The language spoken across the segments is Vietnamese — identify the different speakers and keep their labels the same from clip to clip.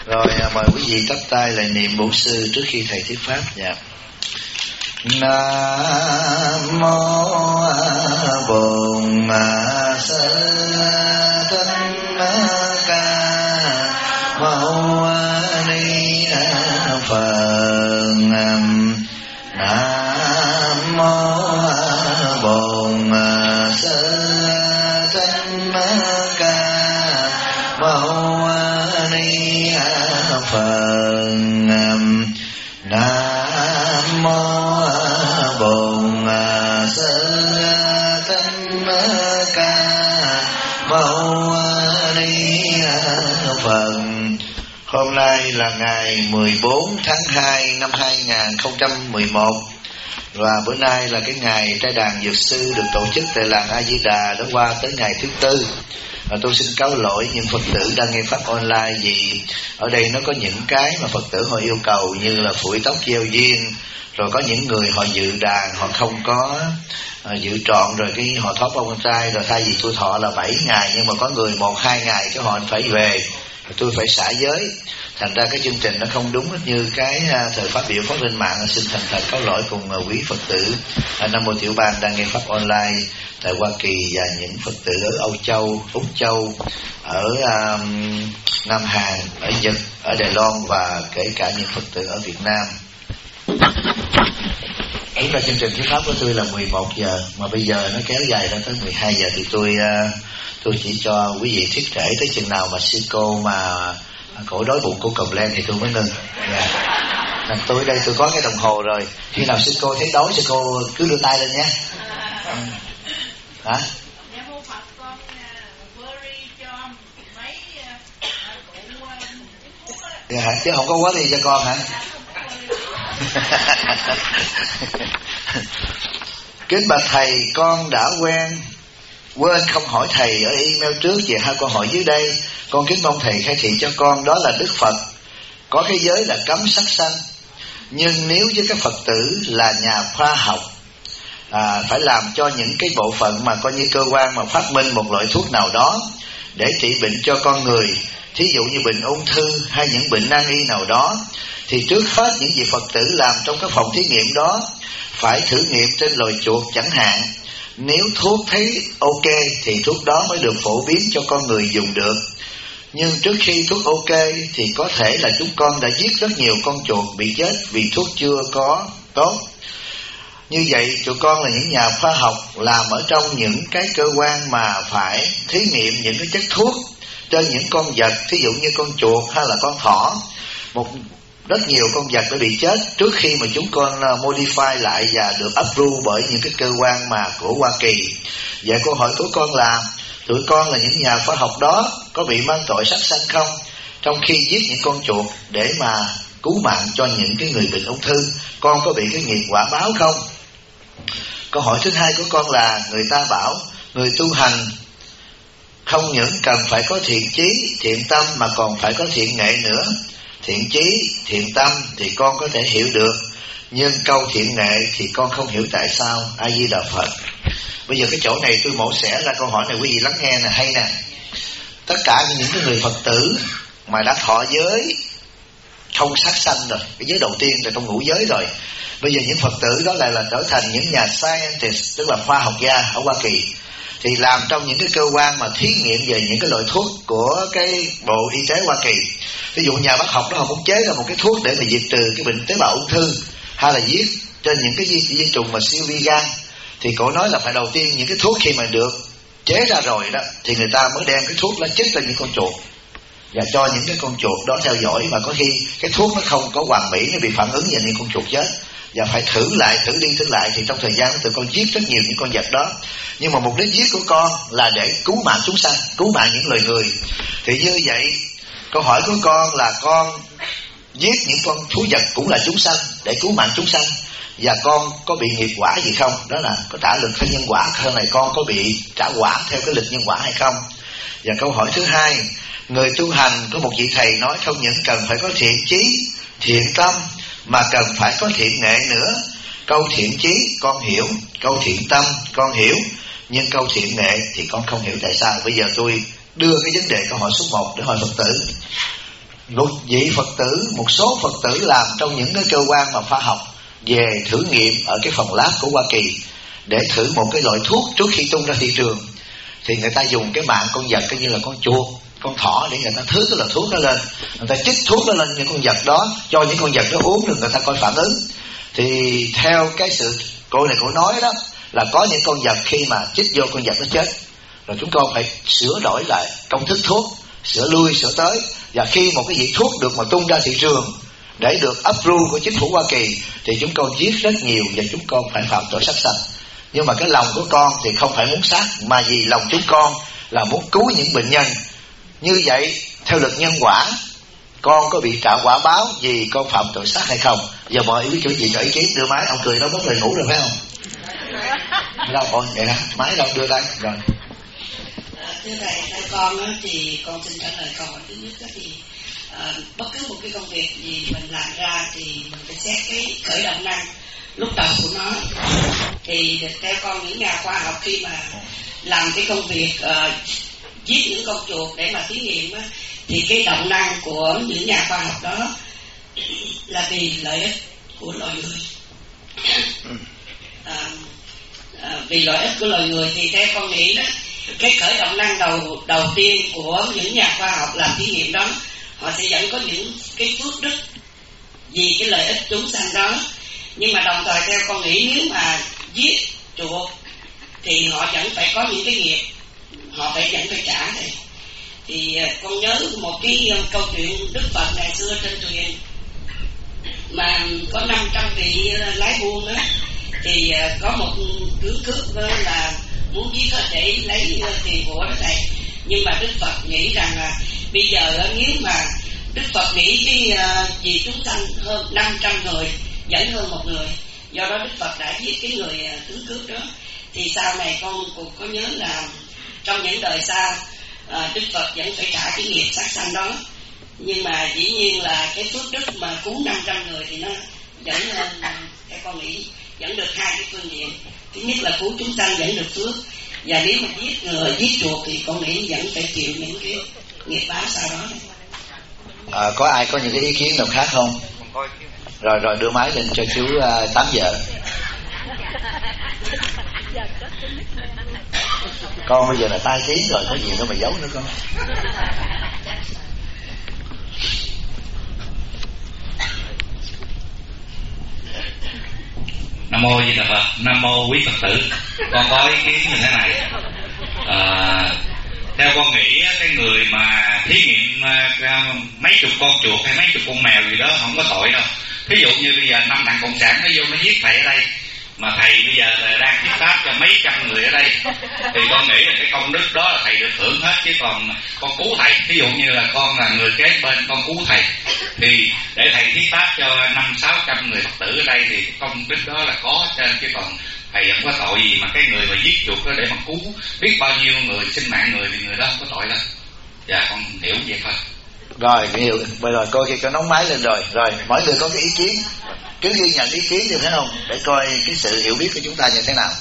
Speaker 1: Rồi mời quý vị chắp tay lại niệm bổn sư trước khi thầy thuyết pháp. Dạ. Nam mô Bổn Sư Thích Ca Mâu Ni Phật. Nam mô Bổn Sư Thích Ca Mâu Ni Phật. Nam mô Bổn Sư Thích Ca Mâu Ni Phật. Hôm nay là ngày 14 tháng 2 năm 2011 và bữa nay là cái ngày trai đàn dược sư được tổ chức tại làng A Di Đà đã qua tới ngày thứ tư. Tôi xin cáo lỗi những Phật tử đang nghe pháp online vì ở đây nó có những cái mà Phật tử họ yêu cầu, như là phủi tóc gieo duyên, rồi có những người họ dự đàn họ không có dự trọn, rồi cái họ thoát bông trai, rồi thay vì tôi thọ là 7 ngày nhưng mà có người 1-2 ngày cái họ phải về, tôi phải xả giới, thành ra cái chương trình nó không đúng như cái thời pháp biểu phát lên mạng. Xin thành thật cáo lỗi cùng quý Phật tử Nam Mô Tiểu Bang đang nghe pháp online tại Hoa Kỳ và những Phật tử ở Âu Châu, Úc Châu, ở Nam Hàn, ở Nhật, ở Đài Loan và kể cả những Phật tử ở Việt Nam. Đúng là chương trình thuyết pháp của tôi là 11 giờ mà bây giờ nó kéo dài ra tới 12 giờ thì tôi chỉ cho quý vị thuyết trễ tới chừng nào mà sư cô mà cổ đói bụng cô cầm lên thì tôi mới ngưng. Tôi đây tôi có cái đồng hồ rồi, khi nào sư cô thấy đói sư cô cứ đưa tay lên nhé. Hả? Dạ, chứ không có quá đi cho con hả? Kính bạch thầy, con đã quên không hỏi thầy ở email trước về 2 câu hỏi dưới đây. Con kính mong thầy khai thị cho con. Đó là Đức Phật có cái giới là cấm sát sanh, nhưng nếu với các Phật tử là nhà khoa học phải làm cho những cái bộ phận mà coi như cơ quan mà phát minh một loại thuốc nào đó để trị bệnh cho con người, thí dụ như bệnh ung thư hay những bệnh nan y nào đó, thì trước hết những vị Phật tử làm trong các phòng thí nghiệm đó phải thử nghiệm trên loài chuột chẳng hạn. Nếu thuốc thấy ok thì thuốc đó mới được phổ biến cho con người dùng được. Nhưng trước khi thuốc ok thì có thể là chúng con đã giết rất nhiều con chuột bị chết vì thuốc chưa có tốt. Như vậy tụi con là những nhà khoa học làm ở trong những cái cơ quan mà phải thí nghiệm những cái chất thuốc trên những con vật, thí dụ như con chuột hay là con thỏ. Rất nhiều con vật đã bị chết trước khi mà chúng con modify lại và được approve bởi những cái cơ quan mà của Hoa Kỳ. Vậy câu hỏi của con là tụi con là những nhà khoa học đó có bị mang tội sát sanh không, trong khi giết những con chuột để mà cứu mạng cho những cái người bệnh ung thư? Con có bị cái nghiệp quả báo không? Câu hỏi thứ hai của con là người ta bảo người tu hành không những cần phải có thiện chí, thiện tâm mà còn phải có thiện nghệ nữa. Thiện chí, thiện tâm thì con có thể hiểu được, nhưng câu thiện nghệ thì con không hiểu tại sao. A Di Đà Phật. Bây giờ cái chỗ này tôi mổ xẻ ra câu hỏi này, quý vị lắng nghe nè, hay nè. Tất cả những cái người Phật tử mà đã thọ giới không sát sanh rồi, cái giới đầu tiên là trong ngũ giới rồi, bây giờ những Phật tử đó lại là trở thành những nhà scientist, tức là khoa học gia ở Hoa Kỳ, thì làm trong những cái cơ quan mà thí nghiệm về những cái loại thuốc của cái Bộ Y tế Hoa Kỳ. Ví dụ nhà bác học đó họ muốn chế ra một cái thuốc để mà diệt trừ cái bệnh tế bào ung thư, hay là giết trên những cái vi trùng mà siêu vi gan, thì cổ nói là phải đầu tiên những cái thuốc khi mà được chế ra rồi đó thì người ta mới đem cái thuốc lá chích lên những con chuột và cho những cái con chuột đó theo dõi, và có khi cái thuốc nó không có hoàn mỹ, nó bị phản ứng và những con chuột chết, và phải thử lại, thử đi thử lại. Thì trong thời gian tụi con giết rất nhiều những con vật đó, nhưng mà mục đích giết của con là để cứu mạng chúng sanh, cứu mạng những loài người. Thì như vậy câu hỏi của con là con giết những con thú vật cũng là chúng sanh để cứu mạng chúng sanh, và con có bị nghiệp quả gì không? Đó là có trả lực theo nhân quả, hơn này con có bị trả quả theo cái lịch nhân quả hay không? Và câu hỏi thứ hai, người tu hành có một vị thầy nói không những cần phải có thiện chí, thiện tâm mà cần phải có thiện nghệ nữa. Câu thiện chí con hiểu, câu thiện tâm con hiểu, nhưng câu thiện nghệ thì con không hiểu tại sao. Bây giờ tôi đưa cái vấn đề câu hỏi số 1 để hỏi Phật tử. một vị Phật tử, một số Phật tử làm trong những cái cơ quan mà khoa học về thử nghiệm ở cái phòng lab của Hoa Kỳ để thử một cái loại thuốc trước khi tung ra thị trường. Thì người ta dùng cái mạng con vật coi như là con chuột, con thỏ để người ta thử cái loại thuốc đó lên, người ta chích thuốc đó lên những con vật đó, cho những con vật đó uống rồi người ta coi phản ứng. Thì theo cái sự cô này cô nói đó là có những con vật khi mà chích vô con vật nó chết, rồi chúng con phải sửa đổi lại công thức thuốc, sửa lui sửa tới, và khi một cái vị thuốc được mà tung ra thị trường để được approve của chính phủ Hoa Kỳ thì chúng con giết rất nhiều và chúng con phải phạm tội sát sanh. Nhưng mà cái lòng của con thì không phải muốn sát, mà vì lòng chúng con là muốn cứu những bệnh nhân. Như vậy theo luật nhân quả, con có bị trả quả báo vì con phạm tội sát hay không? Giờ mọi ý chủ gì cho ý kiến. Đưa máy, ông cười nó mất lời ngủ rồi phải không? Đâu ôi vậy đó, máy đâu đưa đây rồi.
Speaker 2: Thưa thầy, theo con thì con xin trả lời câu hỏi thứ nhất thì bất cứ một cái công việc gì mình làm ra thì mình phải xét cái khởi động năng lúc đầu của nó. Thì theo con, những nhà khoa học khi mà làm cái công việc giết những con chuột để mà thí nghiệm á, thì cái động năng của những nhà khoa học đó là vì lợi ích của loài người. Vì lợi ích của loài người thì theo con nghĩ đó, cái khởi động năng đầu tiên của những nhà khoa học làm thí nghiệm đó, họ sẽ vẫn có những cái phước đức vì cái lợi ích chúng sanh đó. Nhưng mà đồng thời theo con nghĩ, nếu mà giết chuột thì họ vẫn phải có những cái nghiệp, họ vẫn phải trả thầy. Thì con nhớ một cái câu chuyện Đức Phật ngày xưa trên thuyền mà có 500 vị lái buôn đó, thì có một tướng cướp là muốn giết hết để lấy tiền của đó thầy. Nhưng mà Đức Phật nghĩ rằng là bây giờ nếu mà Đức Phật nghĩ cái vì chúng sanh hơn 500 người vẫn hơn một người, do đó Đức Phật đã giết cái người tướng cướp đó. Thì sau này con cũng có nhớ là trong những đời sau Đức Phật vẫn phải trả cái nghiệp sát sanh đó. Nhưng mà dĩ nhiên là cái phước đức mà cứu 500 người thì nó vẫn theo con nghĩ vẫn được hai cái phương diện. Thứ nhất là cứu chúng sanh vẫn được phước, và nếu mà giết chuột thì con nghĩ vẫn phải chịu những cái nghiệp báo sau đó.
Speaker 1: Có ai có những cái ý kiến nào khác không? Rồi đưa máy lên cho chú 8 giờ. Con bây giờ là tai tiếng rồi, có gì đâu mà giấu nữa con.
Speaker 3: Nam mô Di Đà Phật. Nam mô quý Phật tử. Con có ý kiến như thế này. Theo con nghĩ cái người mà thí nghiệm mấy chục con chuột hay mấy chục con mèo gì đó không có tội đâu. Ví dụ như bây giờ 5 thằng cộng sản nó vô nó giết thầy ở đây, mà thầy bây giờ là đang thuyết pháp cho mấy trăm người ở đây, thì con nghĩ là cái công đức đó là thầy được hưởng hết. Chứ còn con cứu thầy, ví dụ như là con là người kế bên con cứu thầy, thì để thầy thuyết pháp cho 500-600 người Phật tử ở đây thì công đức đó là có trên. Chứ còn thầy không có tội gì mà cái người mà giết chuột đó để mà cứu biết bao nhiêu người, sinh mạng người, thì người đó không có tội đâu. Dạ con hiểu vậy thôi.
Speaker 1: Rồi hiểu. Bây giờ coi kia có nóng máy lên rồi. Rồi mỗi người có cái ý kiến, cứ ghi nhận ý kiến như thế không, để coi cái sự hiểu biết của chúng ta như thế nào.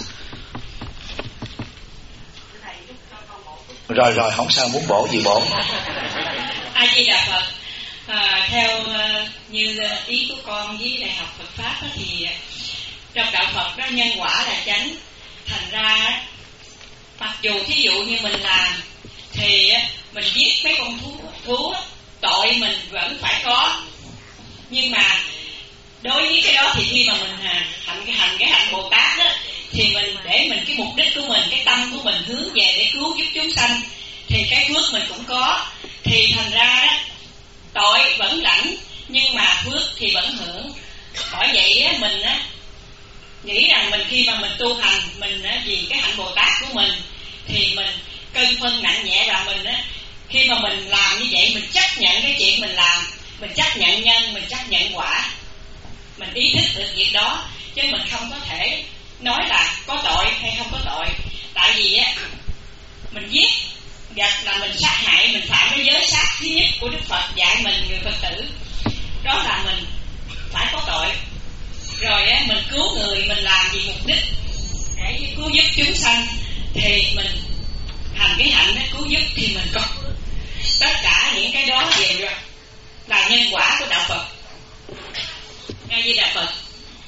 Speaker 1: Rồi không sao, muốn bổ gì bổ.
Speaker 4: A Di Đà Phật. Theo như ý của con với Đại học Phật pháp đó, thì trong đạo Phật đó nhân quả là chánh. Thành ra mặc dù thí dụ như mình làm thì mình giết mấy con thú tội mình vẫn phải có, nhưng mà đối với cái đó thì khi mà mình hành cái hạnh Bồ Tát đó, thì mình để mình cái mục đích của mình, cái tâm của mình hướng về để cứu giúp chúng sanh, thì cái phước mình cũng có. Thì thành ra đó, tội vẫn lãnh nhưng mà phước thì vẫn hưởng. Bởi vậy á, mình á nghĩ rằng mình khi mà mình tu hành, mình á, vì cái hạnh Bồ Tát của mình thì mình cân phân nặng nhẹ, và mình á, khi mà mình làm như vậy, mình chấp nhận cái chuyện mình làm, mình chấp nhận nhân, mình chấp nhận quả, mình ý thức được việc đó, chứ mình không có thể nói là có tội hay không có tội. Tại vì á, mình giết vật là mình sát hại, mình phạm cái giới sát thứ nhất của Đức Phật dạy mình người Phật tử, đó là mình phải có tội. Rồi á, mình cứu người, mình làm vì mục đích để cứu giúp chúng sanh, thì mình hành cái hạnh đó cứu giúp thì mình có tất cả những cái đó đều là nhân quả của đạo Phật. A Di Đà Phật.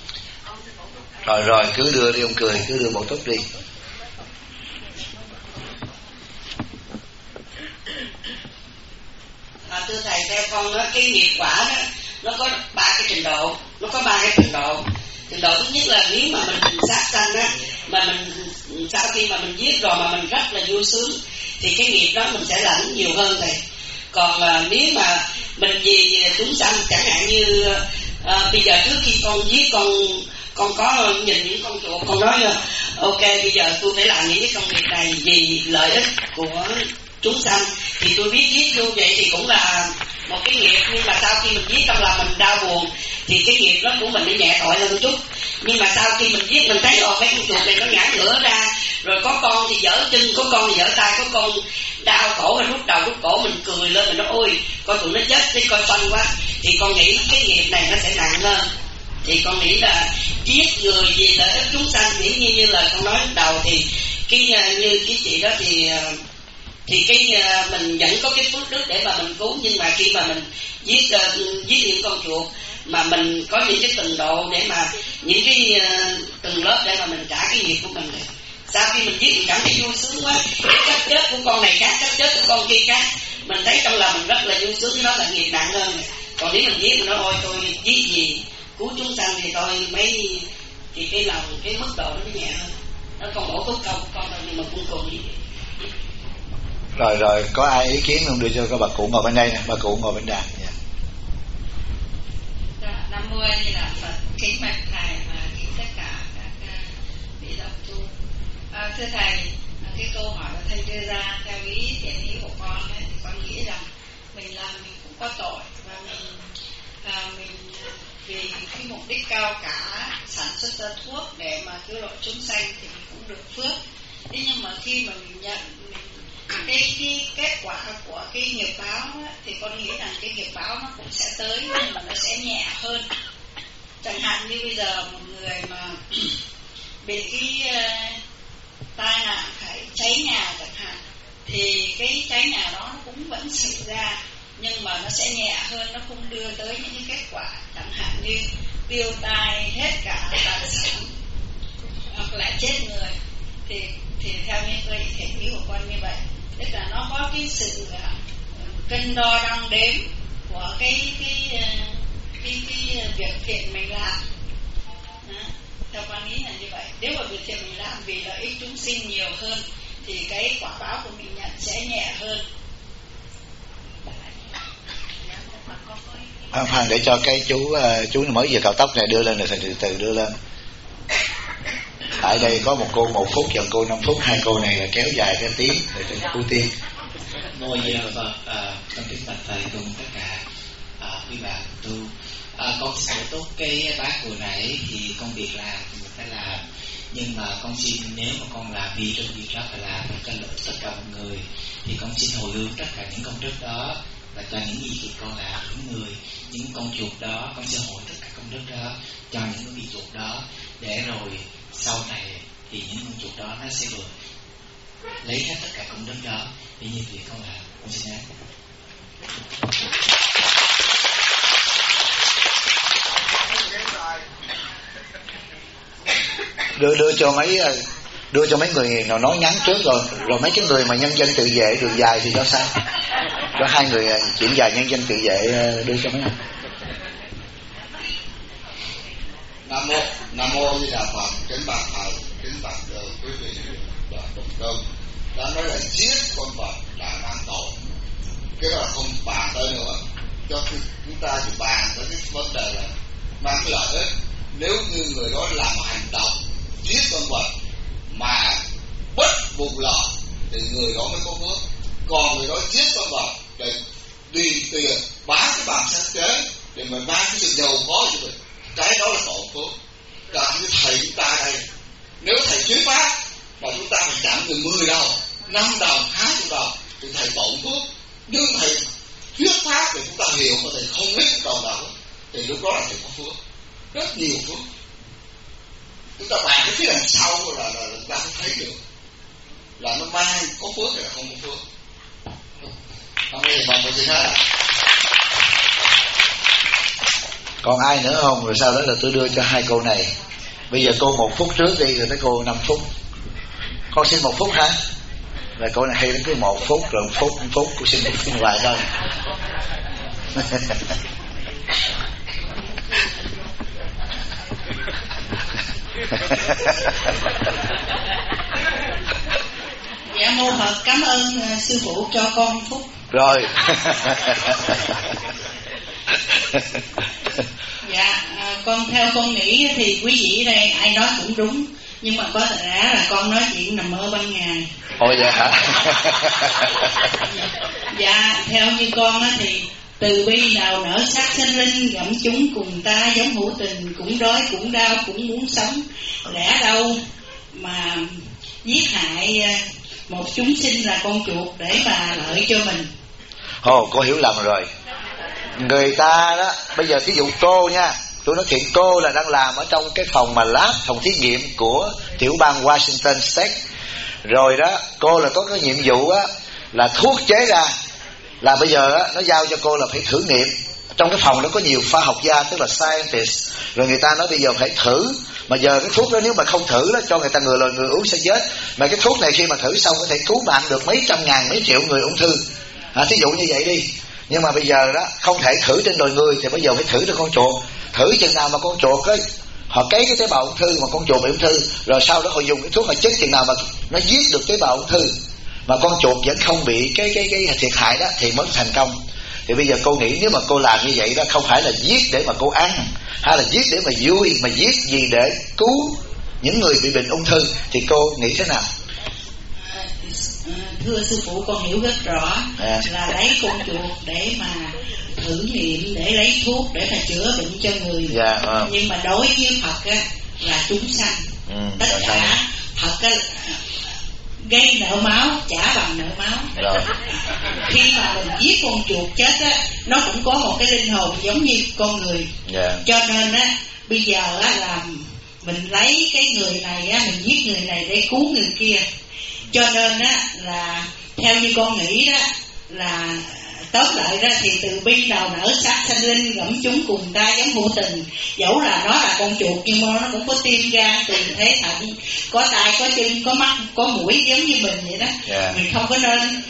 Speaker 1: Rồi cứ đưa đi ông Cười, cứ đưa Bộ Túc đi.
Speaker 2: Thưa thầy, theo con đó, cái nghiệp quả đó nó có ba cái trình độ, trình độ thứ nhất là nếu mà mình sát sanh á, mà mình sau khi mà mình giết rồi mà mình rất là vui sướng thì cái nghiệp đó mình sẽ lãnh nhiều hơn thầy. Còn nếu mà mình vì chúng sanh, chẳng hạn như bây giờ trước khi con giết con có nhìn những con chuột, con nói ok bây giờ tôi phải làm những cái công việc này vì lợi ích của chúng sanh, thì tôi biết giết như vậy thì cũng là một cái nghiệp. Nhưng mà sau khi mình giết trong lòng mình đau buồn thì cái nghiệp đó của mình nó nhẹ tội hơn một chút. Nhưng mà sau khi mình giết mình thấy mấy con chuột này nó ngã ngửa ra, rồi có con thì dở chân, có con thì dở tay, có con đau cổ, mình rút đầu rút cổ, mình cười lên, mình nói ôi coi tụi nó chết chứ coi xanh quá, thì con nghĩ cái nghiệp này nó sẽ nặng hơn. Thì con nghĩ là giết người vì lợi ích chúng sanh, dĩ như lời con nói đầu thì cái như cái chị đó thì cái mình vẫn có cái phước đức để mà mình cứu. Nhưng mà khi mà mình giết những con chuột mà mình có những cái từng độ để mà những cái từng lớp để mà mình trả cái nghiệp của mình này. Sau khi mình giết mình cảm thấy vui sướng quá, cái cách chết của con này khác, cách chết của con kia khác, mình thấy trong lòng mình rất là vui sướng, đó là nghiệp nặng hơn này. Còn nếu mình giết mình nói ôi tôi giết gì cứu chúng sanh thì tôi mấy thì cái lòng cái mức độ nó nhẹ hơn. Nó còn bổ túc câu của con thôi, nhưng mà cũng cùng gì.
Speaker 1: Rồi có ai ý kiến không, đưa cho các bà cụ ngồi bên đây nè, bà cụ ngồi bên đàn.
Speaker 4: Nam mô A Di Đà Phật. Kính bạch thầy và kính tất cả các vị đồng tu. Thưa thầy, cái câu hỏi mà thầy đưa ra theo ý thiện ý của con ấy, thì con nghĩ rằng mình làm mình cũng có tội, và mình vì cái mục đích cao cả sản xuất ra thuốc để mà cứu độ chúng sanh thì mình cũng được phước. Thế nhưng mà khi mà mình nhận cái kết quả của cái nghiệp báo á, thì con nghĩ rằng cái nghiệp báo nó cũng sẽ tới, nhưng mà nó sẽ nhẹ hơn. Chẳng hạn như bây giờ một người mà bị cái tai nạn phải cháy nhà chẳng hạn, thì cái cháy nhà đó nó cũng vẫn xảy ra, nhưng mà nó sẽ nhẹ hơn, nó không đưa tới những cái kết quả chẳng hạn như tiêu tai hết cả tài sản hoặc là chết người. Thì theo như tôi thể ý của con như vậy, tức là nó có cái sự cân đo đong đếm của cái việc thiện mình làm. Đó. Theo con nghĩ là như vậy. Nếu mà việc thiện mình làm vì lợi ích chúng sinh nhiều hơn thì cái quả báo của mình nhận sẽ nhẹ hơn.
Speaker 1: Phan để cho cái chú mới vừa cạo tóc này đưa lên rồi từ từ đưa lên. Tại đây có một cô 1 phút và cô 5 phút, hai cô này là kéo dài cái tiếng để ưu tiên.
Speaker 5: Ngồi giờ Phật, con kính bạch thầy cùng tất cả quý bạn tu. Con sẽ tốt cái bác vừa nãy thì công việc làm thì mình phải làm, nhưng mà con xin nếu mà con làm vì trong việc đó phải làm phải cho lợi tất cả mọi người, thì con xin hồi hướng tất cả những công đức đó và cho những gì thì con làm những người, những con chuột đó con sẽ hồi tất cả công đức đó cho những cái bị chuột đó, để rồi sau này thì những con chuột đó nó sẽ được lấy hết tất cả công đức đó để như việc con làm. Con xin nói.
Speaker 1: đưa cho mấy người nào nói ngắn trước rồi mấy cái người mà nhân dân tự vệ đường dài thì đó sao? Cho hai người chuyện dài nhân dân tự vệ đưa cho mấy người.
Speaker 6: Nam mô Di Đà Phật. Kính bạch thầy, kính bạch quý vị và đồng cơm đã nói là giết con vật là mang tội, cái đó là không bàn tới nữa. Cho chúng ta chỉ bàn tới cái vấn đề là mang cái lợi ích. Nếu như người đó làm một hành động giết con vật mà bất vụ lợi thì người đó mới có phước. Còn người đó giết con vật để đi tiền bán cái bằng sáng chế để mà mang cái sự giàu có cho mình, cái đó là tội phước. Cả như thầy chúng ta đây, nếu thầy thuyết pháp mà chúng ta phải trả người 10 đồng, 5 đồng, 20 đồng thì thầy tổn phước. Nhưng thầy thuyết pháp thì chúng ta hiểu mà thầy không biết một đồng nào thì lúc đó là thầy có phước, rất nhiều phước. Chúng ta bàn cái phía đằng sau là chúng ta không thấy được là nó mang có phước hay là không có phước. Không có gì bằng một gì hết.
Speaker 1: Còn ai nữa không? Rồi sau đó là tôi đưa cho hai cô này. Bây giờ cô 1 phút trước đi, rồi tới cô 5 phút. Con xin 1 phút hả? Rồi cô này hay đến cứ 1 phút, rồi 1 phút, cô xin hoài thôi.
Speaker 7: Dạ mô Phật cảm ơn sư phụ cho con phút.
Speaker 1: Rồi.
Speaker 7: Dạ con theo con nghĩ thì quý vị đây ai nói cũng đúng, nhưng mà có lẽ là con nói chuyện nằm mơ ban ngày.
Speaker 1: Ôi dạ hả?
Speaker 7: Dạ theo như con á thì từ bi nào nở sát sinh linh, gặm chúng cùng ta giống hữu tình, cũng đói cũng đau cũng muốn sống, lẽ đâu mà giết hại một chúng sinh là con chuột để mà lợi cho mình.
Speaker 1: Ồ, cô hiểu lầm rồi. Người ta đó, bây giờ ví dụ cô nha, tôi nói chuyện cô là đang làm ở trong cái phòng mà lab, phòng thí nghiệm của tiểu bang Washington State. Rồi đó, cô là có cái nhiệm vụ á là thuốc chế ra, là bây giờ á nó giao cho cô là phải thử nghiệm. Trong cái phòng đó có nhiều khoa học gia, tức là scientist. Rồi người ta nói bây giờ phải thử. Mà giờ cái thuốc đó nếu mà không thử đó, cho người ta người uống sẽ chết. Mà cái thuốc này khi mà thử xong có thể cứu mạng được mấy trăm ngàn, mấy triệu người ung thư. Thí dụ như vậy đi. Nhưng mà bây giờ đó không thể thử trên loài người, thì bây giờ phải thử trên con chuột. Thử chừng nào mà con chuột ấy, họ cấy cái tế bào ung thư mà con chuột bị ung thư, rồi sau đó họ dùng cái thuốc họ chích chừng nào mà nó giết được tế bào ung thư mà con chuột vẫn không bị cái thiệt hại đó thì mới thành công. Thì bây giờ cô nghĩ nếu mà cô làm như vậy đó, không phải là giết để mà cô ăn, hay là giết để mà vui, mà giết gì để cứu những người bị bệnh ung thư, thì cô nghĩ thế nào?
Speaker 7: Thưa sư phụ, con hiểu rất rõ là lấy con chuột để mà thử nghiệm, để lấy thuốc để mà chữa bệnh cho người. Nhưng mà đối với Phật á, là chúng sanh. Tất cả Phật á, gây nợ máu trả bằng nợ máu. Khi mà mình giết con chuột chết á, nó cũng có một cái linh hồn giống như con người. Cho nên á, bây giờ á là mình lấy cái người này á, mình giết người này để cứu người kia. Cho nên á là theo như con nghĩ đó là tóm lại ra thì từ bi nào nở sát sanh linh, gẫm chúng cùng ta giống hữu tình. Dẫu là nó là con chuột nhưng mà nó cũng có tim gan tỳ thế thận, có tai có chân có mắt có mũi giống như mình vậy đó. Mình không có nên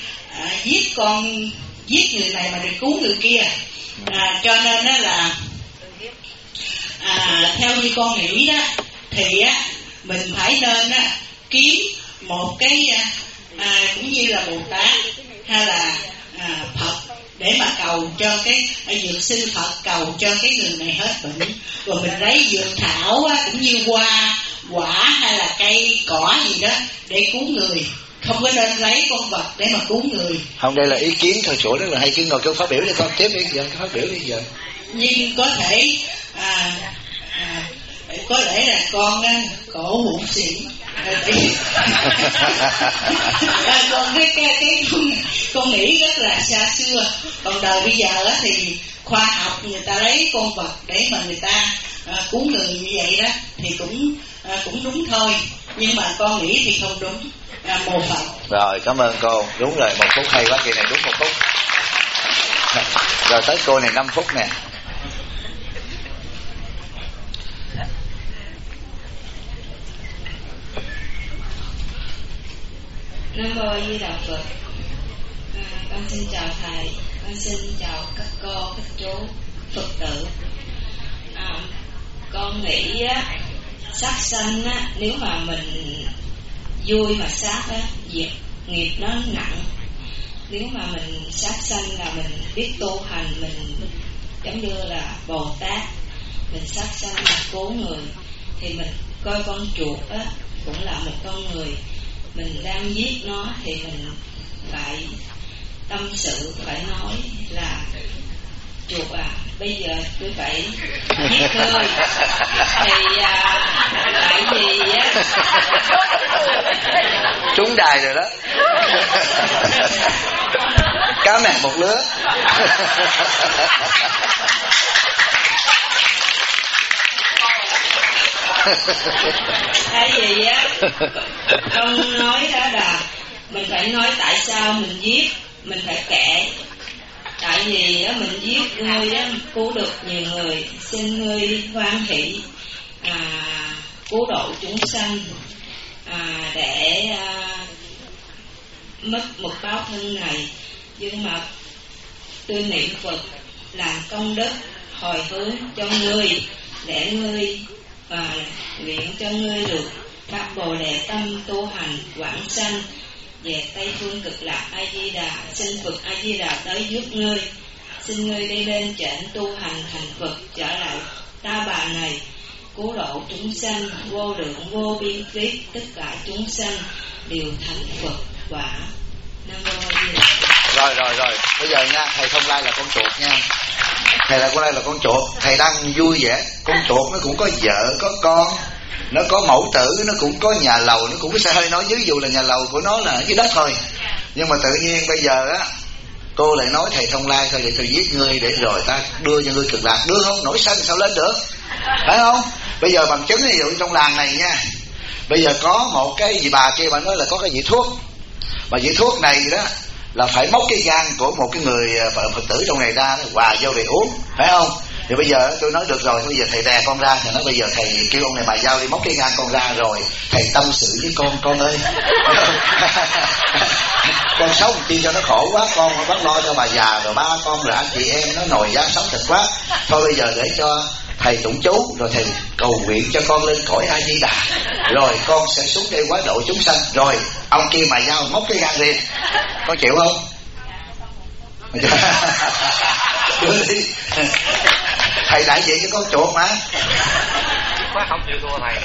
Speaker 7: giết người này mà để cứu người kia. Cho nên đó là theo như con nghĩ đó thì á mình phải nên á kiếm một cái cũng như là Bồ Tát hay là Phật để mà cầu cho cái dược sư Phật cầu cho cái người này hết bệnh. Rồi mình lấy dược thảo á, cũng như hoa quả hay là cây cỏ gì đó để cứu người, không có nên lấy con vật để mà cứu người.
Speaker 1: Không, đây là ý kiến thôi, chỗ rất là hay. Cứ ngồi câu phát biểu đi con, tiếp đi giờ, phát biểu đi giờ.
Speaker 7: Nhưng có thể có lẽ là con cổ hủ xỉn. Con nghĩ rất là xa xưa. Còn đời bây giờ thì khoa học người ta lấy con vật để mà người ta cứu người như vậy đó thì cũng đúng thôi. Nhưng mà con nghĩ thì không đúng. Một Phật.
Speaker 1: Rồi cảm ơn cô. Đúng rồi, 1 phút hay quá, kỳ này đúng 1 phút. Rồi tới cô này 5 phút nè.
Speaker 4: Nam mô A Di Đà Phật. Con xin chào thầy, con xin chào các cô, các chú Phật tử. Con nghĩ á, sát sanh á, nếu mà mình vui mà sát á, nghiệp nó nặng. Nếu mà mình sát sanh là mình biết tu hành, mình giống như là Bồ Tát, mình sát sanh là cứu người, thì mình coi con chuột á cũng là một con người. Mình đang giết nó thì mình phải tâm sự, phải nói là chuột bây giờ tôi phải giết ngươi. Thì tại vì á
Speaker 1: trúng đài rồi đó. Cá mẹ một lứa.
Speaker 4: Tại vì á con nói đó là mình phải nói tại sao mình giết, mình phải kể
Speaker 7: tại vì đó mình giết ngươi đó cứu được nhiều người, xin ngươi hoan hỷ cứu độ chúng sanh để mất một báo thân này. Nhưng mà tôi niệm Phật làm công đức hồi hướng cho ngươi, để ngươi nguyện cho ngươi được phát Bồ Đề tâm tu hành vãng sanh về Tây phương Cực Lạc A Di Đà. Xin Phật A Di Đà tới giúp ngươi, xin ngươi đi lên trển tu hành thành Phật, trở lại Ta Bà này cứu độ chúng sanh vô lượng vô biên kiếp, tất cả chúng sanh đều thành Phật quả. Nam mô A Di Đà.
Speaker 1: Rồi bây giờ nha, thầy Thông Lai là con chuột nha, thầy là con Lai là con chuột, thầy đang vui vẻ. Con chuột nó cũng có vợ có con, nó có mẫu tử, nó cũng có nhà lầu, nó cũng có xe hơi. Nói ví dụ là nhà lầu của nó là ở dưới đất thôi, nhưng mà tự nhiên bây giờ á cô lại nói thầy Thông Lai thôi để tôi giết ngươi để rồi ta đưa cho ngươi Cực Lạc. Đưa không nổi sân sao lên được, phải không? Bây giờ bằng chứng ví dụ trong làng này nha, bây giờ có một cái gì bà kia bà nói là có cái vị thuốc, mà vị thuốc này đó là phải móc cái gan của một cái người Phật tử trong này ra, hòa vô để uống, phải không? Thì bây giờ tôi nói được rồi, bây giờ thầy đè con ra, thì nói bây giờ thầy kêu ông này bà giao đi móc cái gan con ra, rồi thầy tâm sự với con ơi con sống chi cho nó khổ quá, con bắt lo cho bà già rồi ba con rồi anh chị em nó nồi giá sống thịt quá, thôi bây giờ để cho thầy tụng chú rồi thầy cầu nguyện cho con lên cõi A Di Đà, rồi con sẽ xuống đây quá độ chúng sanh. Rồi ông kia mà giao móc cái gan riêng, con chịu không? Đưa đi thầy đại diện cho con chuột mà.
Speaker 3: Quá không chịu thua thầy.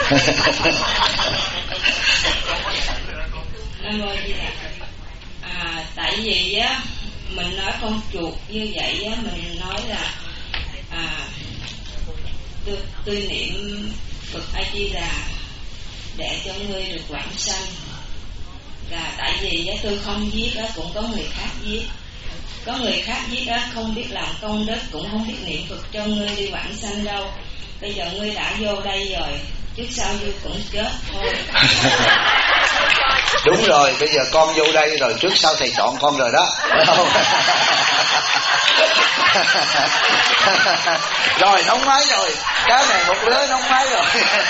Speaker 7: Tại vì á mình nói con chuột như vậy á, mình nói là tôi niệm Phật A Di Đà để cho ngươi được vãng sanh. Là tại vì á tôi không giết á, cũng có người khác giết, có người khác giết á, không biết làm công đức, cũng không biết niệm Phật cho ngươi đi vãng sanh đâu. Bây giờ ngươi đã vô đây rồi, trước sau ngươi cũng chết thôi.
Speaker 1: Đúng rồi, bây giờ con vô đây rồi, trước sau thầy chọn con rồi đó, phải không? Rồi nóng máy rồi, cái này một lứa nóng máy rồi.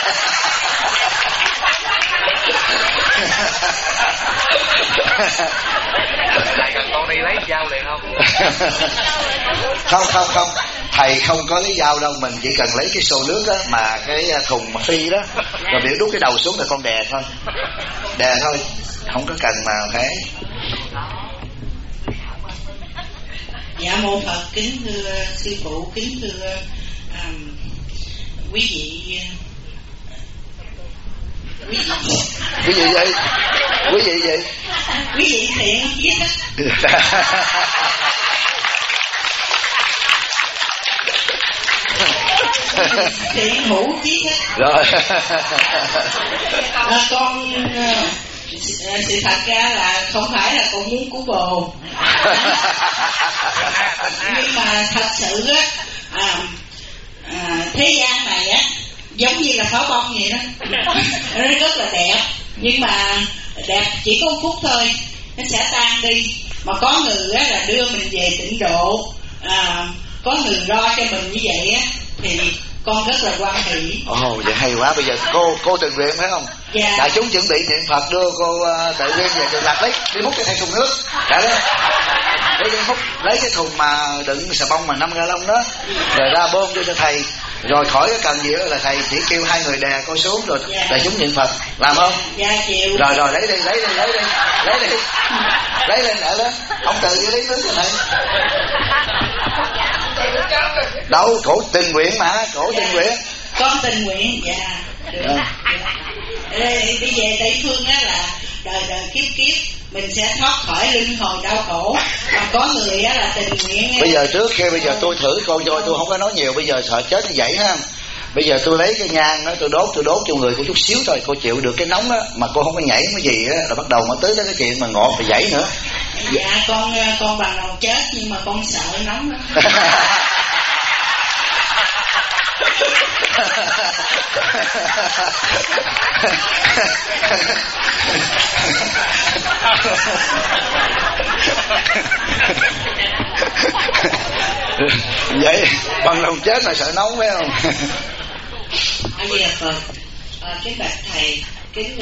Speaker 3: Thầy cần con đi lấy dao liền không?
Speaker 1: Không, thầy không có lấy dao đâu, mình chỉ cần lấy cái xô nước đó, mà cái thùng mà phi đó, rồi biểu đút cái đầu xuống rồi con đè thôi, không có cần mà phải.
Speaker 7: Dạ mô Phật, kính thưa sư phụ, kính thưa quý vị gì vậy? Quý vị thiện viết á. Thiện hữu viết á. Rồi. Con sự thật ra là không phải là con muốn cứu bồ, nhưng mà thật sự á thế gian này á giống như là pháo bông vậy đó, nó rất là đẹp, nhưng mà đẹp chỉ có 1 phút thôi, nó sẽ tan đi. Mà có người á là đưa mình về tịnh độ, có người lo cho mình như vậy á, thì con rất là hoan hỷ.
Speaker 1: Ồ, vậy hay quá. Bây giờ cô tình nguyện phải không?
Speaker 7: Dạ.
Speaker 1: Đại chúng chuẩn bị niệm Phật đưa cô Tự Nguyên về Cực Lạc, đi múc cái thùng nước, trả đó. Lấy cái thùng mà đựng xà bông mà 5 gallon đó, rồi ra bơm cho thầy, rồi khỏi cái cần gì đó là thầy chỉ kêu 2 người đè cô xuống rồi đại chúng niệm Phật, làm không?
Speaker 7: Dạ chịu.
Speaker 1: Rồi lấy đi, lấy lên lại đó, ông Tự đi lấy nước cho thầy. Đâu, cổ tình nguyện mà, cổ tình nguyện.
Speaker 7: Con tình nguyện, dạ. Được. Đi về Tây Phương á là đời kiếp mình sẽ thoát khỏi linh hồn đau khổ. Mà có người á là tình nguyện.
Speaker 1: Bây giờ trước khi bây giờ tôi thử con voi, tôi không có nói nhiều, bây giờ sợ chết như vậy ha. Bây giờ tôi lấy cái nhang đó, tôi đốt cho người cô chút xíu thôi, cô chịu được cái nóng đó, mà cô không có nhảy cái gì đó, là bắt đầu mà tới cái chuyện mà ngọt thì dãy nữa.
Speaker 7: Dạ con bằng đầu chết, nhưng mà con sợ nóng đó.
Speaker 1: Vậy bằng lòng chết mà sợ nóng phải không?
Speaker 2: A Di Đà Phật. Kính bạch thầy, kính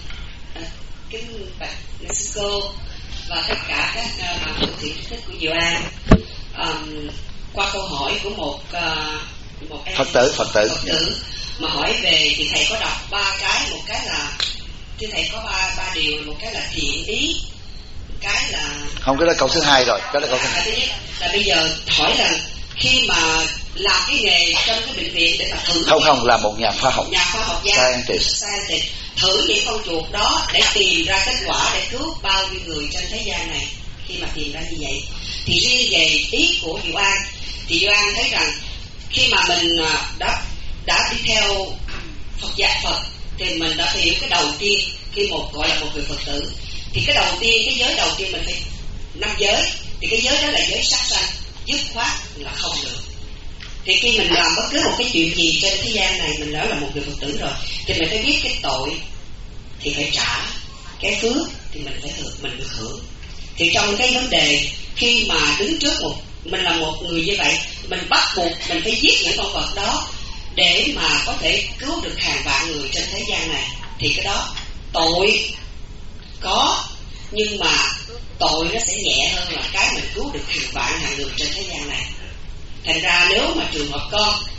Speaker 2: bạch Mexico và tất cả các bạn hữu thiện thích của Diệu An. Qua câu hỏi của một em Phật tử mà hỏi về thì thầy có đọc 3 cái, một cái là thưa thầy có ba điều, một cái là thiện ý, một cái là
Speaker 1: không, cái đó câu thứ 2 rồi, cái đó câu thứ 2.
Speaker 2: Thứ nhất là bây giờ hỏi rằng khi mà làm cái nghề trong cái bệnh viện để mà thử
Speaker 1: không là một nhà khoa học
Speaker 2: gia scientist, thử những con chuột đó để tìm ra kết quả để cứu bao nhiêu người trên thế gian này. Khi mà tìm ra như vậy thì riêng về ý của Diệu An thì Diệu An thấy rằng khi mà mình đã đi theo Phật thì mình đã hiểu cái đầu tiên khi gọi là một người Phật tử thì cái đầu tiên, cái giới đầu tiên mình phải 5 giới, thì cái giới đó là giới sát sanh, dứt khoát là không được. Thì khi mình làm bất cứ một cái chuyện gì trên thế gian này, mình đã là một người Phật tử rồi thì mình phải biết cái tội thì phải trả, cái phước thì mình được hưởng. Thì trong cái vấn đề khi mà đứng trước mình là một người như vậy, mình bắt buộc mình phải giết những con vật đó để mà có thể cứu được hàng vạn người trên thế gian này, thì cái đó tội có, nhưng mà tội nó sẽ nhẹ hơn là cái mình cứu được hàng vạn hàng người trên thế gian này. Thành ra nếu mà trường hợp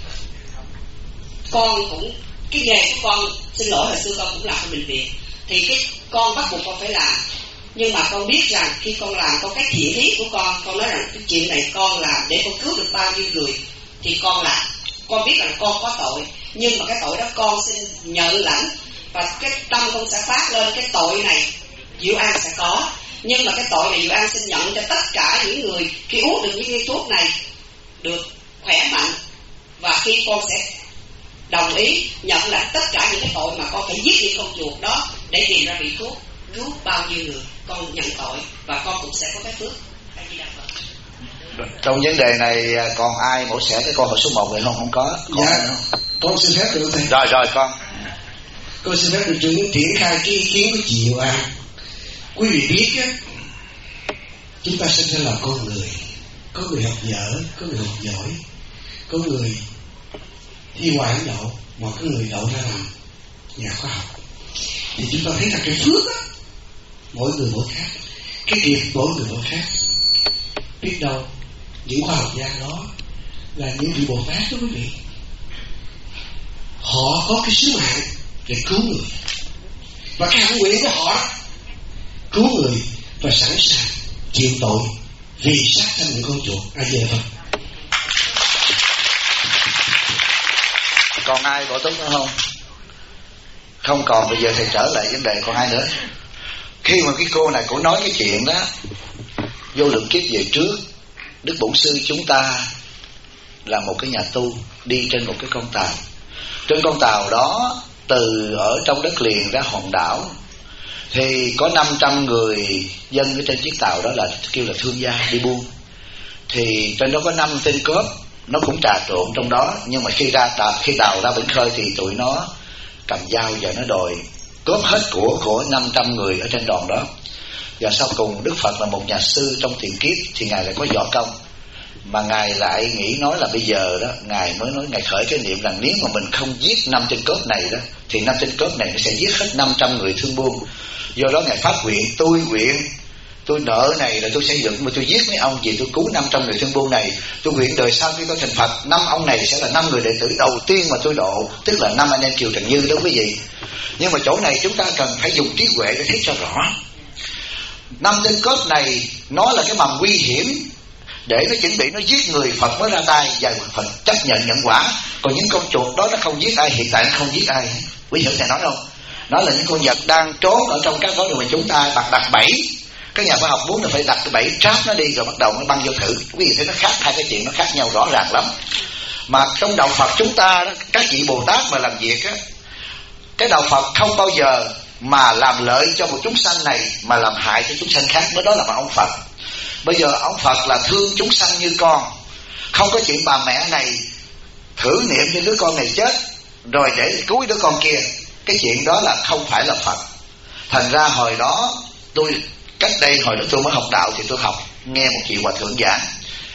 Speaker 2: con cũng cái nghề của con, xin lỗi hồi xưa con cũng làm ở bệnh viện, thì cái con bắt buộc con phải làm, nhưng mà con biết rằng khi con làm, con cái thiện ý của con nói rằng cái chuyện này con làm để con cứu được bao nhiêu người thì con làm. Con biết rằng con có tội, nhưng mà cái tội đó con xin nhận lãnh, và cái tâm con sẽ phát lên cái tội này Diệu An sẽ có, nhưng mà cái tội này Diệu An xin nhận cho tất cả những người khi uống được những viên thuốc này được khỏe mạnh, và khi con sẽ đồng ý nhận lãnh tất cả những cái tội mà con phải giết những con chuột đó để tìm ra vị thuốc cứu bao nhiêu người, con nhận tội và con cũng sẽ có cái phước.
Speaker 1: Trong vấn đề này còn ai mổ xẻ cái câu hỏi số 1 này không? Không có.
Speaker 8: Con xin phép được thầy.
Speaker 1: Rồi
Speaker 8: con xin phép được triển khai cái ý kiến của chị Diệu An. Quý vị biết á, chúng ta sinh ra là con người, có người học dở, có người học giỏi, có người thi hoài không đậu, mà có người đậu ra làm nhà khoa học. Thì chúng ta thấy là cái phước á, mỗi người mỗi khác, cái nghiệp mỗi người mỗi khác. Biết đâu những khoa học gia đó là những vị Bồ Tát đó quý vị, họ có cái sứ mạng để cứu người, và cái hạnh nguyện của họ cứu người và sẵn sàng chịu tội vì sát sanh những con chuột. A Di Đà Phật.
Speaker 1: Còn ai bỏ túng nữa không? Không còn. Bây giờ thầy trở lại vấn đề còn ai nữa. Khi mà cái cô này cổ nói cái chuyện đó, vô lượng kiếp về trước, Đức Bổn Sư chúng ta là một cái nhà tu đi trên một cái con tàu. Trên con tàu đó, từ ở trong đất liền ra hòn đảo, thì có 500 người dân ở trên chiếc tàu đó là kêu là thương gia đi buôn. Thì trên đó có 5 tên cướp, nó cũng trà trộn trong đó, nhưng mà khi tàu ra biển khơi thì tụi nó cầm dao và nó đòi cướp hết của 500 người ở trên đoàn đó. Và sau cùng Đức Phật là một nhà sư trong tiền kiếp thì Ngài lại có võ công, mà Ngài lại nghĩ nói là bây giờ đó Ngài mới nói, Ngài khởi cái niệm rằng nếu mà mình không giết 5 tên cướp này đó thì 5 tên cướp này nó sẽ giết hết 500 người thương buôn. Do đó Ngài phát nguyện, tôi nợ này là tôi sẽ dựng, mà tôi giết mấy ông gì tôi cứu 500 người thương buôn này. Tôi nguyện đời sau khi tôi thành Phật, 5 ông này sẽ là 5 người đệ tử đầu tiên mà tôi độ, tức là 5 anh em Kiều Trần Như đó quý vị. Nhưng mà chỗ này chúng ta cần phải dùng trí huệ để thấy cho rõ. 5 tên cướp này nó là cái mầm nguy hiểm để nó chuẩn bị nó giết người, Phật mới ra tay và Phật chấp nhận quả. Còn những con chuột đó nó không giết ai, hiện tại nó không giết ai. Quý hiểu thầy nói không? Nó là những con vật đang trốn ở trong các gói đồ mà chúng ta đặt bẫy. Các nhà khoa học muốn là phải đặt cái bẫy trap nó đi rồi bắt đầu nó băng vô thử. Quý vị thấy nó khác, hai cái chuyện nó khác nhau rõ ràng lắm. Mà trong đạo Phật chúng ta đó, các vị Bồ Tát mà làm việc á, cái đạo Phật không bao giờ mà làm lợi cho một chúng sanh này mà làm hại cho chúng sanh khác, mới đó là mà ông Phật. Bây giờ ông Phật là thương chúng sanh như con, không có chuyện bà mẹ này thử niệm cho đứa con này chết rồi để cứu đứa con kia. Cái chuyện đó là không phải là Phật. Thành ra hồi đó tôi, cách đây hồi đó tôi mới học đạo thì tôi học nghe một vị hòa thượng giảng.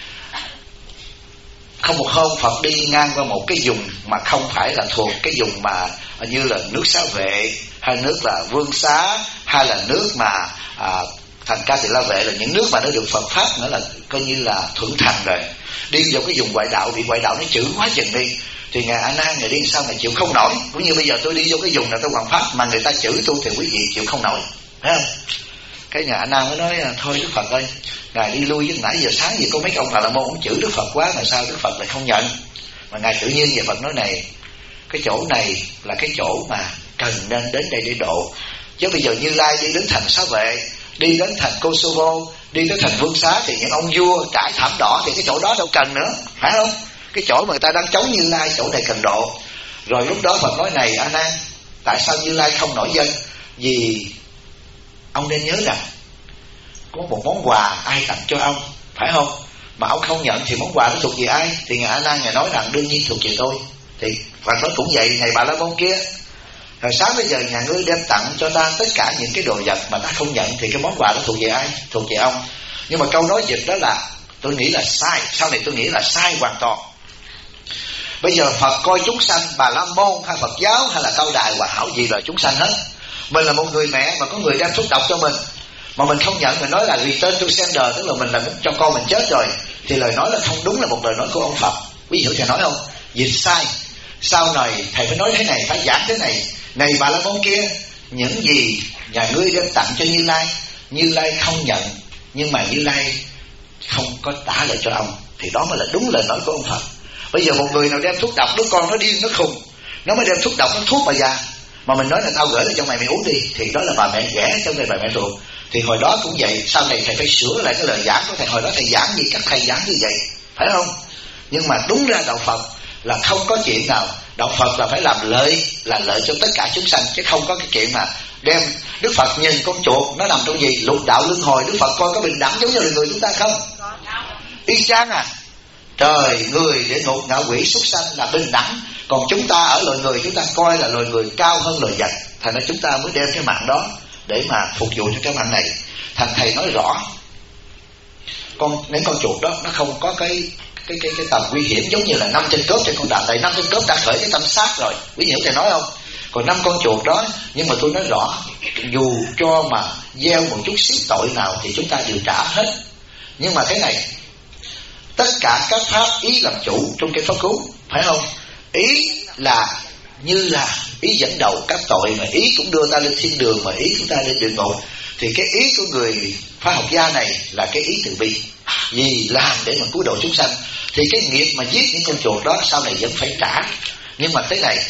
Speaker 1: không một hôm Phật đi ngang qua một cái vùng mà không phải là thuộc cái vùng mà như là nước Xá Vệ, hay nước là Vương Xá, hay là nước mà Thành Ca Tỳ La Vệ, là những nước mà nó được Phật pháp nữa là coi như là thuận thành rồi. Đi vào cái vùng ngoại đạo, bị ngoại đạo nó chửi quá chừng đi, thì ngài A Nan ngài đi sao mà chịu không nổi. Cũng như bây giờ tôi đi vô cái vùng nào tôi hoàn pháp mà người ta chửi tôi thì quý vị chịu không nổi, thấy không? Cái nhà A Nan mới nói thôi Đức Phật ơi, ngài đi lui với nãy giờ sáng gì có mấy ông Bà La Môn ông chửi Đức Phật quá, mà sao Đức Phật lại không nhận? Mà ngài tự nhiên về Phật nói này, cái chỗ này là cái chỗ mà cần nên đến đây để độ. Chứ bây giờ Như Lai đi đến thành Xá Vệ, đi đến thành Kosovo, đi đến thành Vương Xá thì những ông vua trải thảm đỏ thì cái chỗ đó đâu cần nữa, phải không? Cái chỗ mà người ta đang chống Như Lai, chỗ này cần độ. Rồi lúc đó Phật nói này A Nan, tại sao Như Lai không nổi danh? Vì ông nên nhớ rằng có một món quà ai tặng cho ông, phải không? Mà ông không nhận thì món quà nó thuộc về ai? Thì ngài A Nan ngài nói rằng đương nhiên thuộc về tôi. Thì Phật nói cũng vậy, ngài Bà La Môn kia, rồi sáng bây giờ nhà ngươi đem tặng cho ta tất cả những cái đồ vật mà ta không nhận thì cái món quà đó thuộc về ai? Thuộc về ông. Nhưng mà câu nói dịch đó là tôi nghĩ là sai, sau này tôi nghĩ là sai hoàn toàn. Bây giờ Phật coi chúng sanh, Bà La Môn hay Phật giáo hay là Cao Đài Hòa Hảo gì là chúng sanh hết. Mình là một người mẹ mà có người đem thuốc độc cho mình mà mình không nhận, mình nói là return to sender, tức là mình là cho con mình chết rồi, thì lời nói là không đúng, là một lời nói của ông Phật. Quý vị hiểu thầy nói không? Dịch sai. Sau này thầy phải nói thế này, phải giảng thế này: này Bà La Môn kia, những gì nhà ngươi đem tặng cho Như Lai, Như Lai không nhận, nhưng mà Như Lai không có trả lại cho ông, thì đó mới là đúng lời nói của ông Phật. Bây giờ một người nào đem thuốc độc, đứa con nó điên nó khùng, nó mới đem thuốc độc, nó thuốc bà già, mà mình nói là tao gửi lại cho mày, mày uống đi, thì đó là bà mẹ ghẻ cho người bà mẹ ruột. Thì hồi đó cũng vậy, sau này thầy phải sửa lại cái lời giảng của thầy. Hồi đó thầy giảng gì các thầy giảng như vậy, phải không? Nhưng mà đúng ra đạo Phật là không có chuyện nào, đạo Phật là phải làm lợi, là lợi cho tất cả chúng sanh, chứ không có cái chuyện mà đem. Đức Phật nhìn con chuột nó nằm trong gì? Lục đạo luân hồi. Đức Phật coi có bình đẳng giống như là người chúng ta không? Y chang à. Trời, người địa ngục, ngạ quỷ, súc sanh là bình đẳng, còn chúng ta ở loài người chúng ta coi là loài người cao hơn loài vật, thành ra chúng ta mới đem cái mạng đó để mà phục vụ cho cái mạng này. Thành thầy nói rõ, những con chuột đó nó không có cái tầm nguy hiểm giống như là 5 trên cớp trên con đàn. Tại 5 trên cớp đã khởi cái tâm sát rồi, quý hiểu thầy nói không? Còn 5 con chuột đó, nhưng mà tôi nói rõ, dù cho mà gieo một chút xíu tội nào thì chúng ta đều trả hết. Nhưng mà thế này, tất cả các pháp ý làm chủ trong cái pháp cứu, phải không? Ý là như là ý dẫn đầu các tội, mà ý cũng đưa ta lên thiên đường, mà ý chúng ta lên địa ngục. Thì cái ý của người khoa học gia này là cái ý từ bi, vì làm để mà cứu độ chúng sanh. Thì cái nghiệp mà giết những con chuột đó sau này vẫn phải trả. Nhưng mà thế này,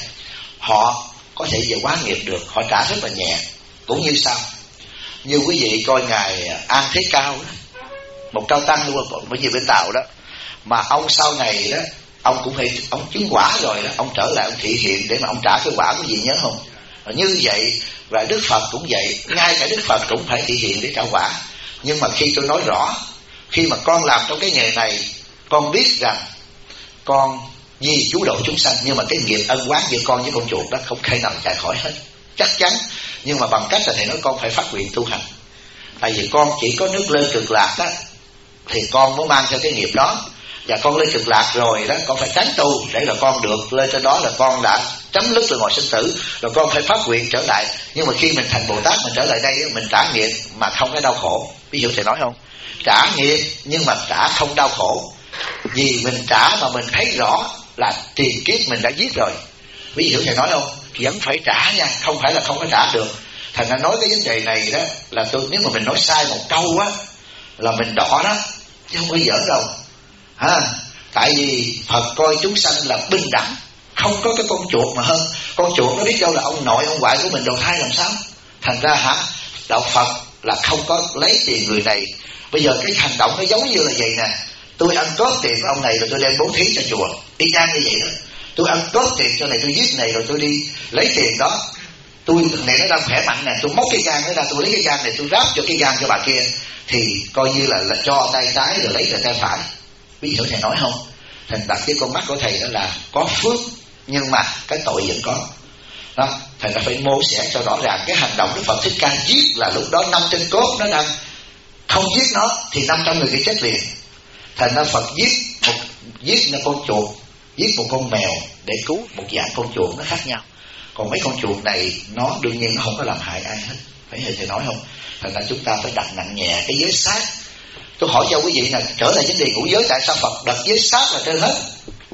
Speaker 1: họ có thể về hóa nghiệp được, họ trả rất là nhẹ. Cũng như sao? Như quý vị coi ngài An Thế Cao đó, một cao tăng luôn, bởi vì bên Tàu đó, mà ông sau này đó, ông cũng phải, ông chứng quả rồi đó, ông trở lại ông thị hiện để mà ông trả cái quả, quý vị nhớ không? Như vậy, và Đức Phật cũng vậy, ngay cả Đức Phật cũng phải thị hiện để trả quả. Nhưng mà khi tôi nói rõ, khi mà con làm trong cái nghề này, con biết rằng con vì cứu độ chúng sanh, nhưng mà cái nghiệp ân oán giữa con với con chuột đó không thể nào chạy khỏi hết, chắc chắn. Nhưng mà bằng cách là thầy nói con phải phát nguyện tu hành. Tại vì con chỉ có nước lên Cực Lạc đó thì con mới mang theo cái nghiệp đó, và con lên Cực Lạc rồi đó, con phải tránh tu để là con được lên trên đó, là con đã chấm dứt luân hồi sinh tử, rồi con phải phát nguyện trở lại. Nhưng mà khi mình thành Bồ Tát, mình trở lại đây mình trả nghiệp mà không có đau khổ. Ví dụ thầy nói không? Trả nghiệp nhưng mà trả không đau khổ, vì mình trả mà mình thấy rõ là tiền kiếp mình đã giết rồi. Ví dụ thầy nói không? Vẫn phải trả nha, không phải là không có trả được. Thành ra nói cái vấn đề này đó là tôi, nếu mà mình nói sai một câu á là mình đỏ đó, chứ không có giỡn đâu ha. Tại vì Phật coi chúng sanh là bình đẳng, không có cái con chuột mà hơn. Con chuột nó biết đâu là ông nội ông ngoại của mình đầu thai làm sao. Thành ra đạo Phật là không có lấy tiền người này. Bây giờ cái hành động nó giống như là vậy nè: tôi ăn cướp tiền của ông này rồi tôi đem bố thí cho chùa, y chang như vậy đó. Tôi ăn cướp tiền cho này, tôi giết này rồi tôi đi lấy tiền đó. Tôi này nó đang khỏe mạnh nè, tôi móc cái gan nó ra, tôi lấy cái gan này tôi ráp cho cái gan cho bà kia, thì coi như là cho tay trái rồi lấy tay phải. Ví dụ thầy nói không? Thành đặt với con mắt của thầy đó là có phước, nhưng mà cái tội vẫn có đó. Thầy đã phải mô sẻ cho rõ ràng cái hành động Đức Phật Thích Ca giết là lúc đó 5 trên cốt nó đang không giết nó thì 500 người kia chết liền. Thành ra Phật giết giết một con chuột, giết một con mèo để cứu một dạng con chuột nó khác nhau. Còn mấy con chuột này nó đương nhiên nó không có làm hại ai hết, phải hiểu thầy nói không? Thành ra chúng ta phải đặt nặng nhẹ cái giới sát. Tôi hỏi cho quý vị là trở lại vấn đề ngũ giới, tại sao Phật đặt giới sát là trên hết?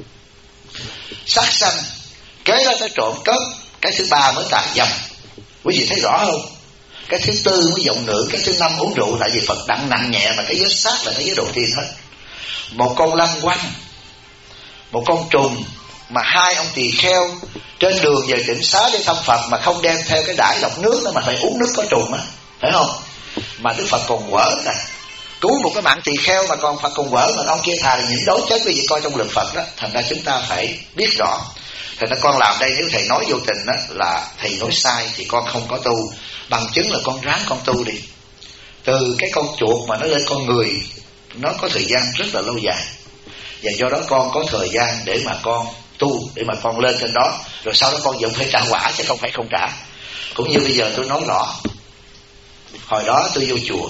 Speaker 1: Sát sanh, kế đó tới trộm cướp, cái thứ ba mới tà dâm. Quý vị thấy rõ không? Cái thứ tư mới vọng ngữ, cái thứ năm uống rượu. Tại vì Phật đặt nặng nhẹ mà cái giới sát là cái giới đầu tiên hết. Một con lăng quăng, một con trùng mà hai ông tỳ kheo trên đường về tỉnh xá để thăm Phật mà không đem theo cái đãi lọc nước đó mà phải uống nước có trùng á, phải không? Mà Đức Phật còn quở nè, cứu một cái mạng tỳ kheo mà còn Phật còn quở, mà ông kia thà là những đối chết. Quý vị coi trong lực Phật đó, thành ra chúng ta phải biết rõ. Thành ra con làm đây, nếu thầy nói vô tình đó là thầy nói sai thì con không có tu. Bằng chứng là con ráng con tu đi. Từ cái con chuột mà nó lên con người, nó có thời gian rất là lâu dài, và do đó con có thời gian để mà con tu, để mà con lên trên đó, rồi sau đó con vẫn phải trả quả chứ không phải không trả. Cũng như bây giờ tôi nói rõ, hồi đó tôi vô chùa,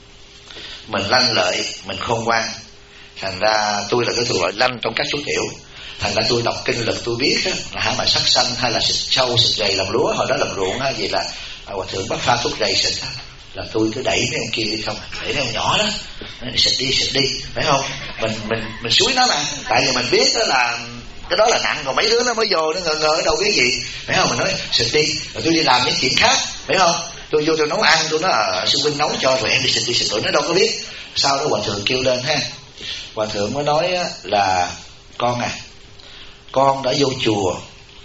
Speaker 1: mình lanh lợi, mình khôn ngoan, thành ra tôi là cái thuộc loại lanh trong các số tiểu. Thành ra tôi đọc kinh lực tôi biết á, là hả mà sắc sanh hay là xịt sâu xịt rầy làm lúa, hồi đó làm ruộng hay gì là hòa thượng bắt pha thuốc rầy xịt á, là tôi cứ đẩy mấy ông kia đi không, đẩy mấy ông nhỏ đó xịt đi, phải không? Mình xúi nó mà, tại vì mình biết đó là cái đó là nặng, còn mấy đứa nó mới vô nó ngờ ở đâu biết gì, phải không? Mình nói xịt đi, rồi tôi đi làm những chuyện khác, phải không? Tôi vô tôi nấu ăn, tôi nói sư huynh nấu cho, rồi em đi xịt, tụi nó đâu có biết. Sau đó hòa thượng kêu lên ha, hòa thượng mới nói là con à, con đã vô chùa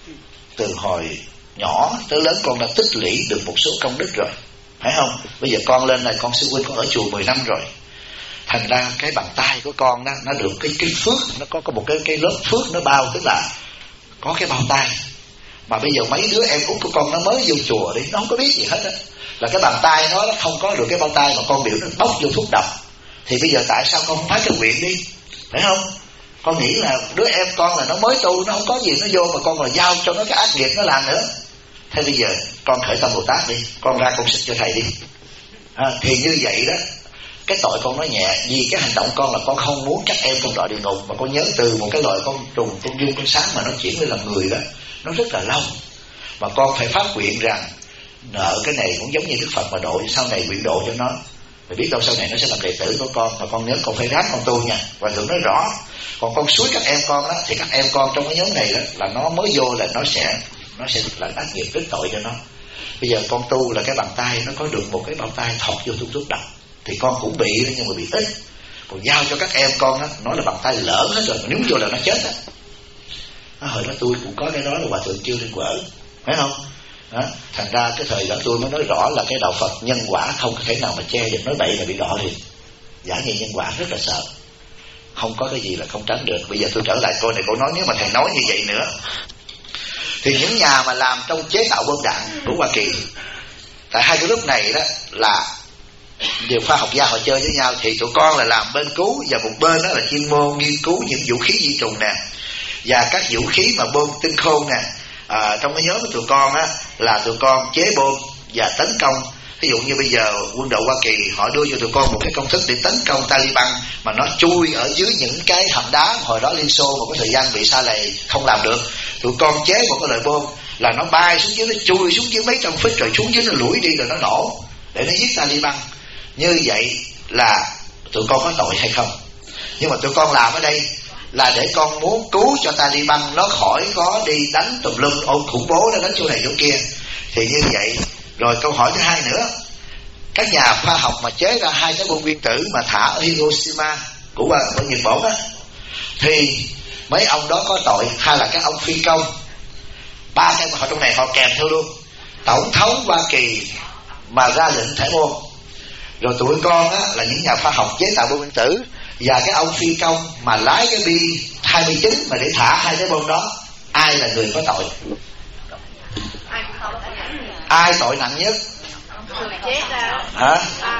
Speaker 1: từ hồi nhỏ tới lớn, con đã tích lũy được một số công đức rồi, phải không? Bây giờ con lên này, con sư huynh con ở chùa 10 năm rồi, thành ra cái bàn tay của con đó nó được cái phước, nó có một cái lớp phước nó bao, tức là có cái bao tay. Mà bây giờ mấy đứa em út của con nó mới vô chùa đi, nó không có biết gì hết á, là cái bàn tay nó không có được cái bao tay mà con biểu nó bóc vô thuốc độc. Thì bây giờ tại sao con không phá cái nguyện đi, phải không? Con nghĩ là đứa em con là nó mới tu, nó không có gì, nó vô mà con còn giao cho nó cái ác nghiệp nó làm nữa. Thế bây giờ con khởi tâm Bồ Tát đi, con ra con xịt cho thầy đi. Thì như vậy đó, cái tội con nó nhẹ, vì cái hành động con là con không muốn các em con đọa địa ngục. Mà con nhớ từ một cái loài con trùng, con giun, con sáng mà nó chuyển lên làm người đó, nó rất là lâu. Mà con phải phát nguyện rằng nợ cái này cũng giống như Đức Phật mà độ, sau này nguyện độ cho nó. Mày biết đâu sau này nó sẽ làm đệ tử của con. Mà con nhớ con phải ráng con tu nha. Và thường nói rõ. Còn con xúi các em con đó, thì các em con trong cái nhóm này đó, là nó mới vô là nó sẽ là ác nghiệp tích tội cho nó. Bây giờ con tu là cái bàn tay nó có được một cái bao tay thọt vô thuốc độc, thì con cũng bị nhưng mà bị ít. Còn giao cho các em con đó, nó là bàn tay lỡ hết rồi, mà nếu vô là nó chết á. Hồi đó tôi cũng có cái đó là hòa thượng chưa lên quở, phải không? Đó. Thành ra cái thời đó tôi mới nói rõ là cái đạo Phật nhân quả không có thể nào mà che được, nói bậy là bị đọa liền. Giả như nhân quả rất là sợ, không có cái gì là không tránh được. Bây giờ tôi trở lại câu này, câu nói nếu mà thầy nói như vậy nữa, thì những nhà mà làm trong chế tạo bom đạn của Hoa Kỳ, tại hai cái lúc này đó là nhiều khoa học gia họ chơi với nhau, thì tụi con là làm bên cứu, và một bên đó là chuyên môn nghiên cứu những vũ khí di trùng nè, và các vũ khí mà bom tinh khôn nè. Trong cái nhóm của tụi con á, là tụi con chế bom và tấn công. Ví dụ như bây giờ quân đội Hoa Kỳ họ đưa cho tụi con một cái công thức để tấn công Taliban, mà nó chui ở dưới những cái hầm đá. Hồi đó Liên Xô một cái thời gian bị sa lầy không làm được, tụi con chế một cái loại bom là nó bay xuống dưới, nó chui xuống dưới mấy trăm feet rồi xuống dưới nó lủi đi rồi nó nổ để nó giết Taliban. Như vậy là tụi con có tội hay không? Nhưng mà tụi con làm ở đây là để con muốn cứu cho Taliban nó khỏi có đi đánh tùm lum ôm khủng bố, nó đánh chỗ này chỗ kia. Thì như vậy. Rồi câu hỏi thứ hai nữa, các nhà khoa học mà chế ra 2 cái bom nguyên tử mà thả ở Hiroshima của Nhật Bản á, thì mấy ông đó có tội hay là các ông phi công? 3 cái họ trong này họ kèm theo luôn. Tổng thống Hoa Kỳ mà ra lệnh thả bom, rồi tụi con á là những nhà khoa học chế tạo bom nguyên tử, và cái ông phi công mà lái cái B-29 mà để thả 2 cái bom đó, ai là người có tội? Ai tội nặng nhất? Hả?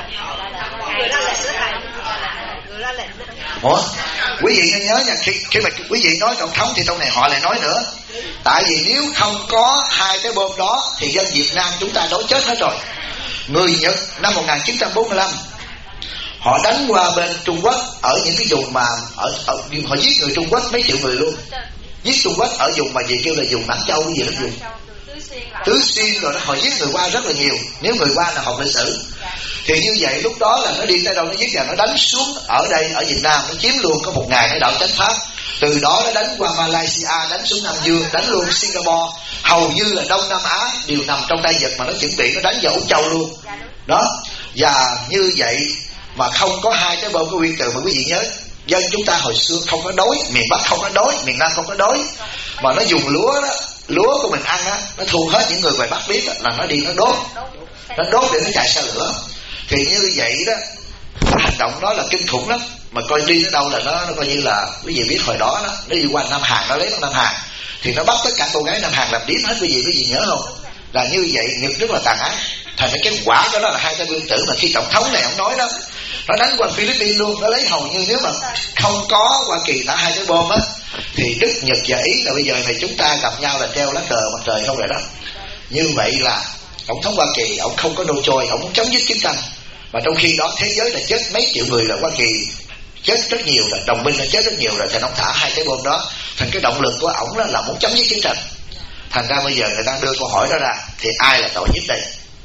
Speaker 1: Ủa? Quý vị nên nhớ nha, khi mà quý vị nói tổng thống thì trong này họ lại nói nữa. Tại vì nếu không có 2 cái bom đó thì dân Việt Nam chúng ta đói chết hết rồi. Người Nhật năm 1945 Họ đánh qua bên Trung Quốc ở những cái vùng mà họ giết người Trung Quốc mấy triệu người luôn. Giết Trung Quốc ở vùng mà gì kêu là vùng Nam Châu cái gì đó, vùng Tứ Xuyên rồi đó, họ giết người qua rất là nhiều. Nếu người qua là học lịch sử. Thì như vậy lúc đó là nó đi tới đâu nó giết, và nó đánh xuống ở đây ở Việt Nam, nó chiếm luôn có một ngày nó đạo chánh pháp. Từ đó nó đánh qua Malaysia, đánh xuống Nam Dương, đánh luôn Singapore. Hầu như là Đông Nam Á đều nằm trong tay Nhật mà nó chuẩn bị nó đánh vào Úc Châu luôn đó. Và như vậy mà không có hai cái bom của nguyên tử. Mà quý vị nhớ, dân chúng ta hồi xưa không có đói, miền Bắc không có đói, miền Nam không có đói, mà nó dùng lúa đó, lúa của mình ăn á, nó thu hết. Những người ngoài Bắc biết đó, là nó đi nó đốt để nó chạy xa lửa. Thì như vậy đó, hành động đó là kinh khủng lắm. Mà coi đi tới đâu là nó coi như là quý vị biết hồi đó nó đi qua Nam Hàn, nó lấy Nam Hàn thì nó bắt tất cả cô gái Nam Hàn làm điếm hết. Quý vị nhớ không? Là như vậy, Nhật rất là tàn ác. Thành cái quả đó là hai tay vương tử. Mà khi tổng thống này ông nói đó, nó đánh qua Philippines luôn, nó lấy hầu như nếu mà không có Hoa Kỳ thả hai cái bom á thì Đức, Nhật và Ý là bây giờ này chúng ta gặp nhau là treo lá cờ mặt trời không rồi đó. Như vậy là tổng thống Hoa Kỳ ông không có nô trôi, ông muốn chấm dứt chiến tranh. Mà trong khi đó thế giới là chết mấy triệu người, là Hoa Kỳ chết rất nhiều rồi, đồng minh đã chết rất nhiều rồi, thì ông thả hai cái bom đó. Thành cái động lực của ổng đó là muốn chấm dứt chiến tranh. Thành ra bây giờ người ta đưa câu hỏi đó ra, thì ai là tội nhất đây?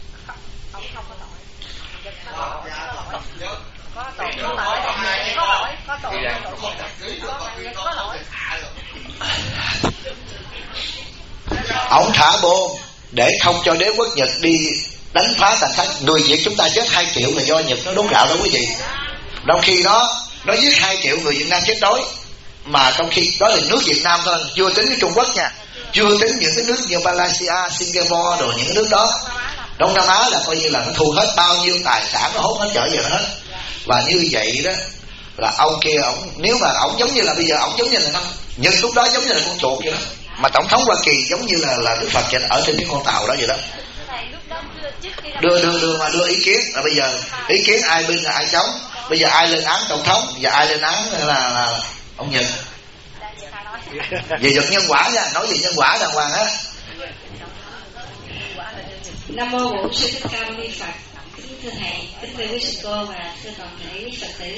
Speaker 1: Ông thả bom để không cho đế quốc Nhật đi đánh phá thành Thanh. Người Việt chúng ta chết 2 triệu là do Nhật nó đốt gạo đó quý vị. Trong khi đó nó giết 2 triệu người Việt Nam chết đói. Mà trong khi đó là nước Việt Nam thôi, chưa tính cái Trung Quốc nha, chưa tính những cái nước như Malaysia, Singapore rồi những cái nước đó. Đông Nam Á là coi như là nó thu hết bao nhiêu tài sản, nó hốt hết trở về nó hết. Và như vậy đó là ông kia, ông nếu mà ông giống như là bây giờ ông giống như là Nhật lúc đó giống như là con chuột vậy đó. Mà tổng thống Hoa Kỳ giống như là Đức Phật ở trên cái con tàu đó vậy đó. Đưa ý kiến là bây giờ ý kiến ai bên là ai chống. Bây giờ ai lên án tổng thống và ai lên án là ông Nhật. Về vật nhân quả nha, nói về nhân quả đàng hoàng á.
Speaker 4: Nam mô Bổn Sư Thích Ca Mâu Ni Phật. Kính thưa thầy, kính thưa quý sư cô và thưa toàn thể quý Phật tử.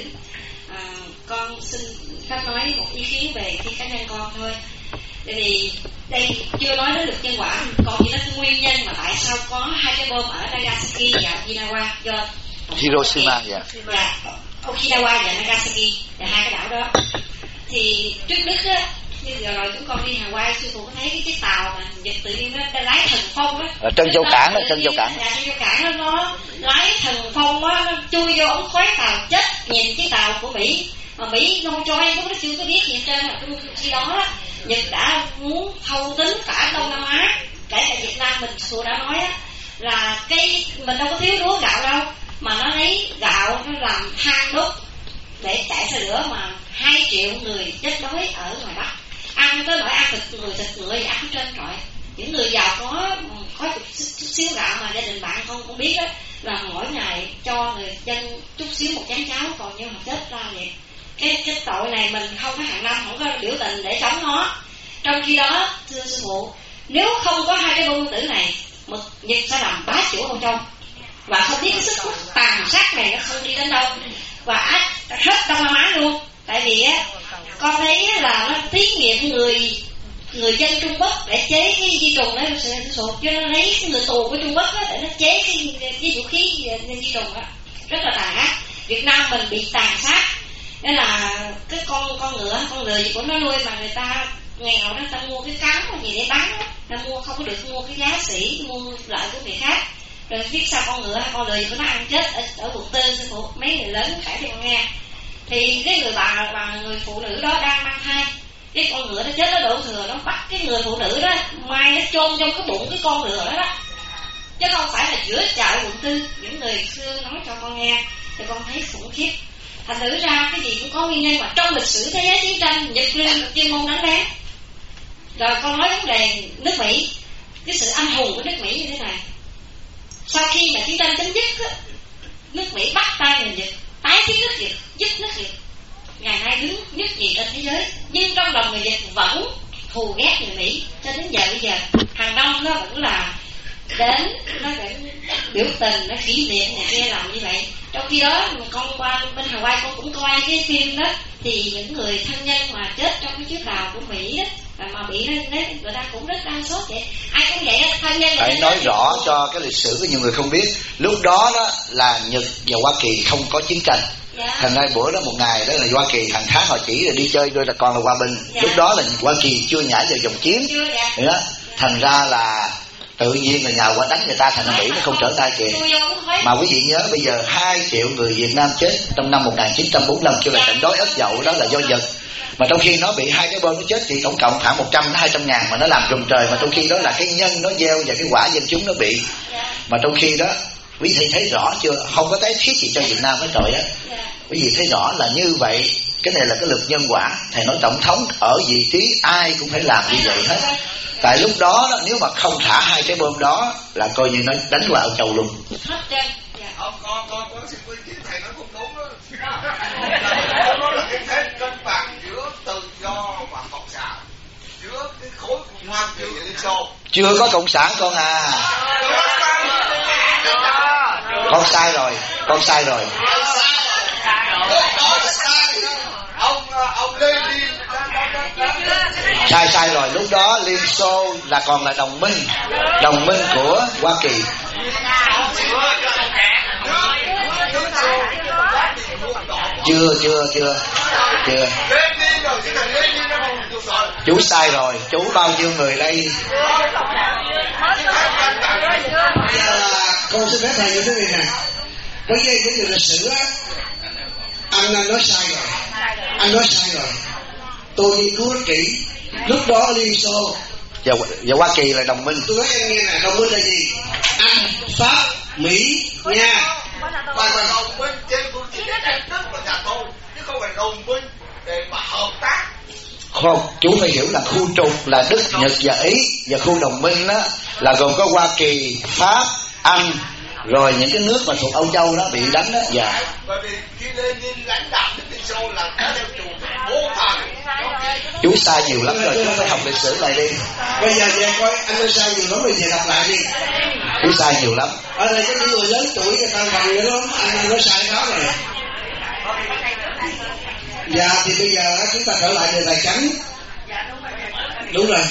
Speaker 4: Con xin phép nói một ý kiến về khi cá nhân con thôi. Tại vì đây chưa nói đến được nhân quả, còn chỉ nói nguyên nhân mà tại sao có hai cái bom ở Nagasaki và Okinawa do
Speaker 1: Hiroshima
Speaker 4: và Okinawa và Nagasaki là hai cái đảo đó. Thì trước Đức á, như giờ rồi chúng con đi Hawaii, sư phụ có thấy cái chiếc tàu mà Nhật tự nhiên nó lái thần phong á,
Speaker 1: ở Trân Châu Cảng đó, Trân Châu Cảng.
Speaker 4: Dạ, Trân Châu Cảng nó lái thần phong á, nó chui vô ống khói tàu chết. Nhìn chiếc tàu của Mỹ mà Mỹ nông trôi lúc nó chưa có biết gì hết trơn. Khi đó Nhật đã muốn thâu tính cả Đông Nam Á, kể cả Việt Nam mình. Sư đã nói á, là cái mình đâu có thiếu lúa gạo đâu, mà nó lấy gạo nó làm than đốt để chạy xe lửa, mà 2 triệu người chết đói ở ngoài Bắc. Ăn tới nỗi ăn thịt người ăn hết trơn trọi. Những người giàu có chút xíu gạo mà gia đình bạn không biết đó, là mỗi ngày cho người dân chút xíu một chén cháo, còn như họ chết ra vậy. Cái tội này mình không có hàng năm không có biểu tình để chống nó. Trong khi đó thưa sư phụ, nếu không có hai cái bom tử này, Nhật sẽ làm bá chủ Âu Châu và không biết cái sức tàn sát này nó không đi đến đâu, và hết Đông Nam Á luôn. Tại vì á, con thấy là nó thí nghiệm người dân Trung Quốc để chế cái vi trùng đó, cho nó lấy cái người tù của Trung Quốc đó, để nó chế cái vũ khí vi trùng đó, rất là tàn ác. Việt Nam mình bị tàn sát, nên là cái con ngựa gì của nó nuôi mà người ta nghèo đó, ta mua cái cám gì để bán đó, ta mua không có được mua cái giá sỉ, mua lợi của người khác. Rồi biết sao con lừa gì của nó ăn chết ở quận Tư, sư phụ mấy người lớn kể cho con nghe. Thì cái người người phụ nữ đó đang mang thai, cái con ngựa nó chết nó đổ thừa, nó bắt cái người phụ nữ đó mai nó chôn trong cái bụng cái con ngựa đó, chứ không phải là giữa chợ quận Tư. Những người xưa nói cho con nghe thì con thấy khủng khiếp. Thành thử ra cái gì cũng có nguyên nhân, mà trong lịch sử thế giới chiến tranh Nhật Liên chuyên môn đánh lén. Rồi con nói vấn đề nước Mỹ, cái sự anh hùng của nước Mỹ như thế này. Sau khi mà chiến tranh chấm dứt, nước Mỹ bắt tay người Nhật tái thiết nước Việt, giúp nước Việt ngày nay đứng nhất nhì trên thế giới. Nhưng trong lòng người Việt vẫn thù ghét người Mỹ cho đến giờ bây giờ. Hàng năm nó vẫn là đến nó biểu tình, nó kỷ niệm này kia làm như vậy. Trong khi đó con qua bên Hawaii con cũng coi cái phim đó, thì những người thân nhân mà chết trong cái chiếc tàu của Mỹ đó mà bị nó người ta cũng rất đau xót vậy. Ai cũng vậy đó, thân nhân. Phải
Speaker 1: nói rõ cho cái lịch sử của nhiều người không biết. Lúc đó đó là Nhật và Hoa Kỳ không có chiến tranh. Thành ra bữa đó một ngày đó là Hoa Kỳ hàng tháng họ chỉ là đi chơi đôi là còn là hòa bình. Lúc đó là Hoa Kỳ chưa nhảy vào dòng chiến. Đó. Thành ra là tự nhiên là nhào qua đánh người ta, thành ra Mỹ nó không trở tay kìa. Mà quý vị nhớ bây giờ 2 triệu người Việt Nam chết trong năm 1945 kêu là trận đói ớt dậu, đó là do Nhật. Mà trong khi nó bị 2 cái bom nó chết thì tổng cộng khoảng 100-200 ngàn mà nó làm rùng trời. Mà trong khi đó là cái nhân nó gieo và cái quả dân chúng nó bị. Mà trong khi đó quý vị thấy rõ chưa, không có thấy thiết gì cho Việt Nam hết rồi á. Quý vị thấy rõ là như vậy. Cái này là cái luật nhân quả. Thầy nói tổng thống ở vị trí ai cũng phải làm như vậy hết. Tại lúc đó, nếu mà không thả 2 cái bom đó là coi như nó đánh vào châu luôn.
Speaker 6: Con xin ý kiến thầy nói không đúng đó. Nó là cái thế cân bằng giữa tự do và cộng sản, giữa cái khối Hoa Kỳ và Liên Xô.
Speaker 1: Chưa có cộng sản con à. Con sai rồi.
Speaker 6: Ông Lenin
Speaker 1: sai rồi. Lúc đó Liên Xô là còn là đồng minh của Hoa Kỳ. Chưa. Chú sai rồi. Chú bao nhiêu người đây?
Speaker 8: Con xin phép thầy như thế này nè. Bởi vì cái điều lịch sử á, anh nói sai rồi. Tôi nghiên cứu rất kỹ. Lúc đó Liên Xô
Speaker 1: và Hoa Kỳ là đồng minh.
Speaker 8: Tôi nói em nghe nè, đồng minh là gì? Anh, Pháp, Mỹ, Nga.
Speaker 6: Và đồng minh trên phương diện đánh Đức và nhà Tô, chứ không phải đồng minh để mà hợp tác.
Speaker 1: Không, chú phải hiểu là khu trục là Đức, Nhật và Ý, và khu đồng minh đó là gồm có Hoa Kỳ, Pháp, Anh, rồi những cái nước mà thuộc Âu Châu đó bị đánh đó. Dạ.
Speaker 6: Bởi vì khi Lenin lãnh đạo nước Liên Xô là có theo chủ vô thần.
Speaker 1: Chú sai nhiều lắm rồi, chú phải học lịch sử lại đi.
Speaker 8: Bây giờ về coi anh nói sai nhiều lắm, bây giờ đọc lại đi.
Speaker 1: Chú sai nhiều lắm.
Speaker 8: Ở đây có những người lớn tuổi người ta bằng nữa lắm, anh nói sai đó rồi. Dạ thì bây giờ chúng ta trở lại đề tài chánh. Đúng rồi.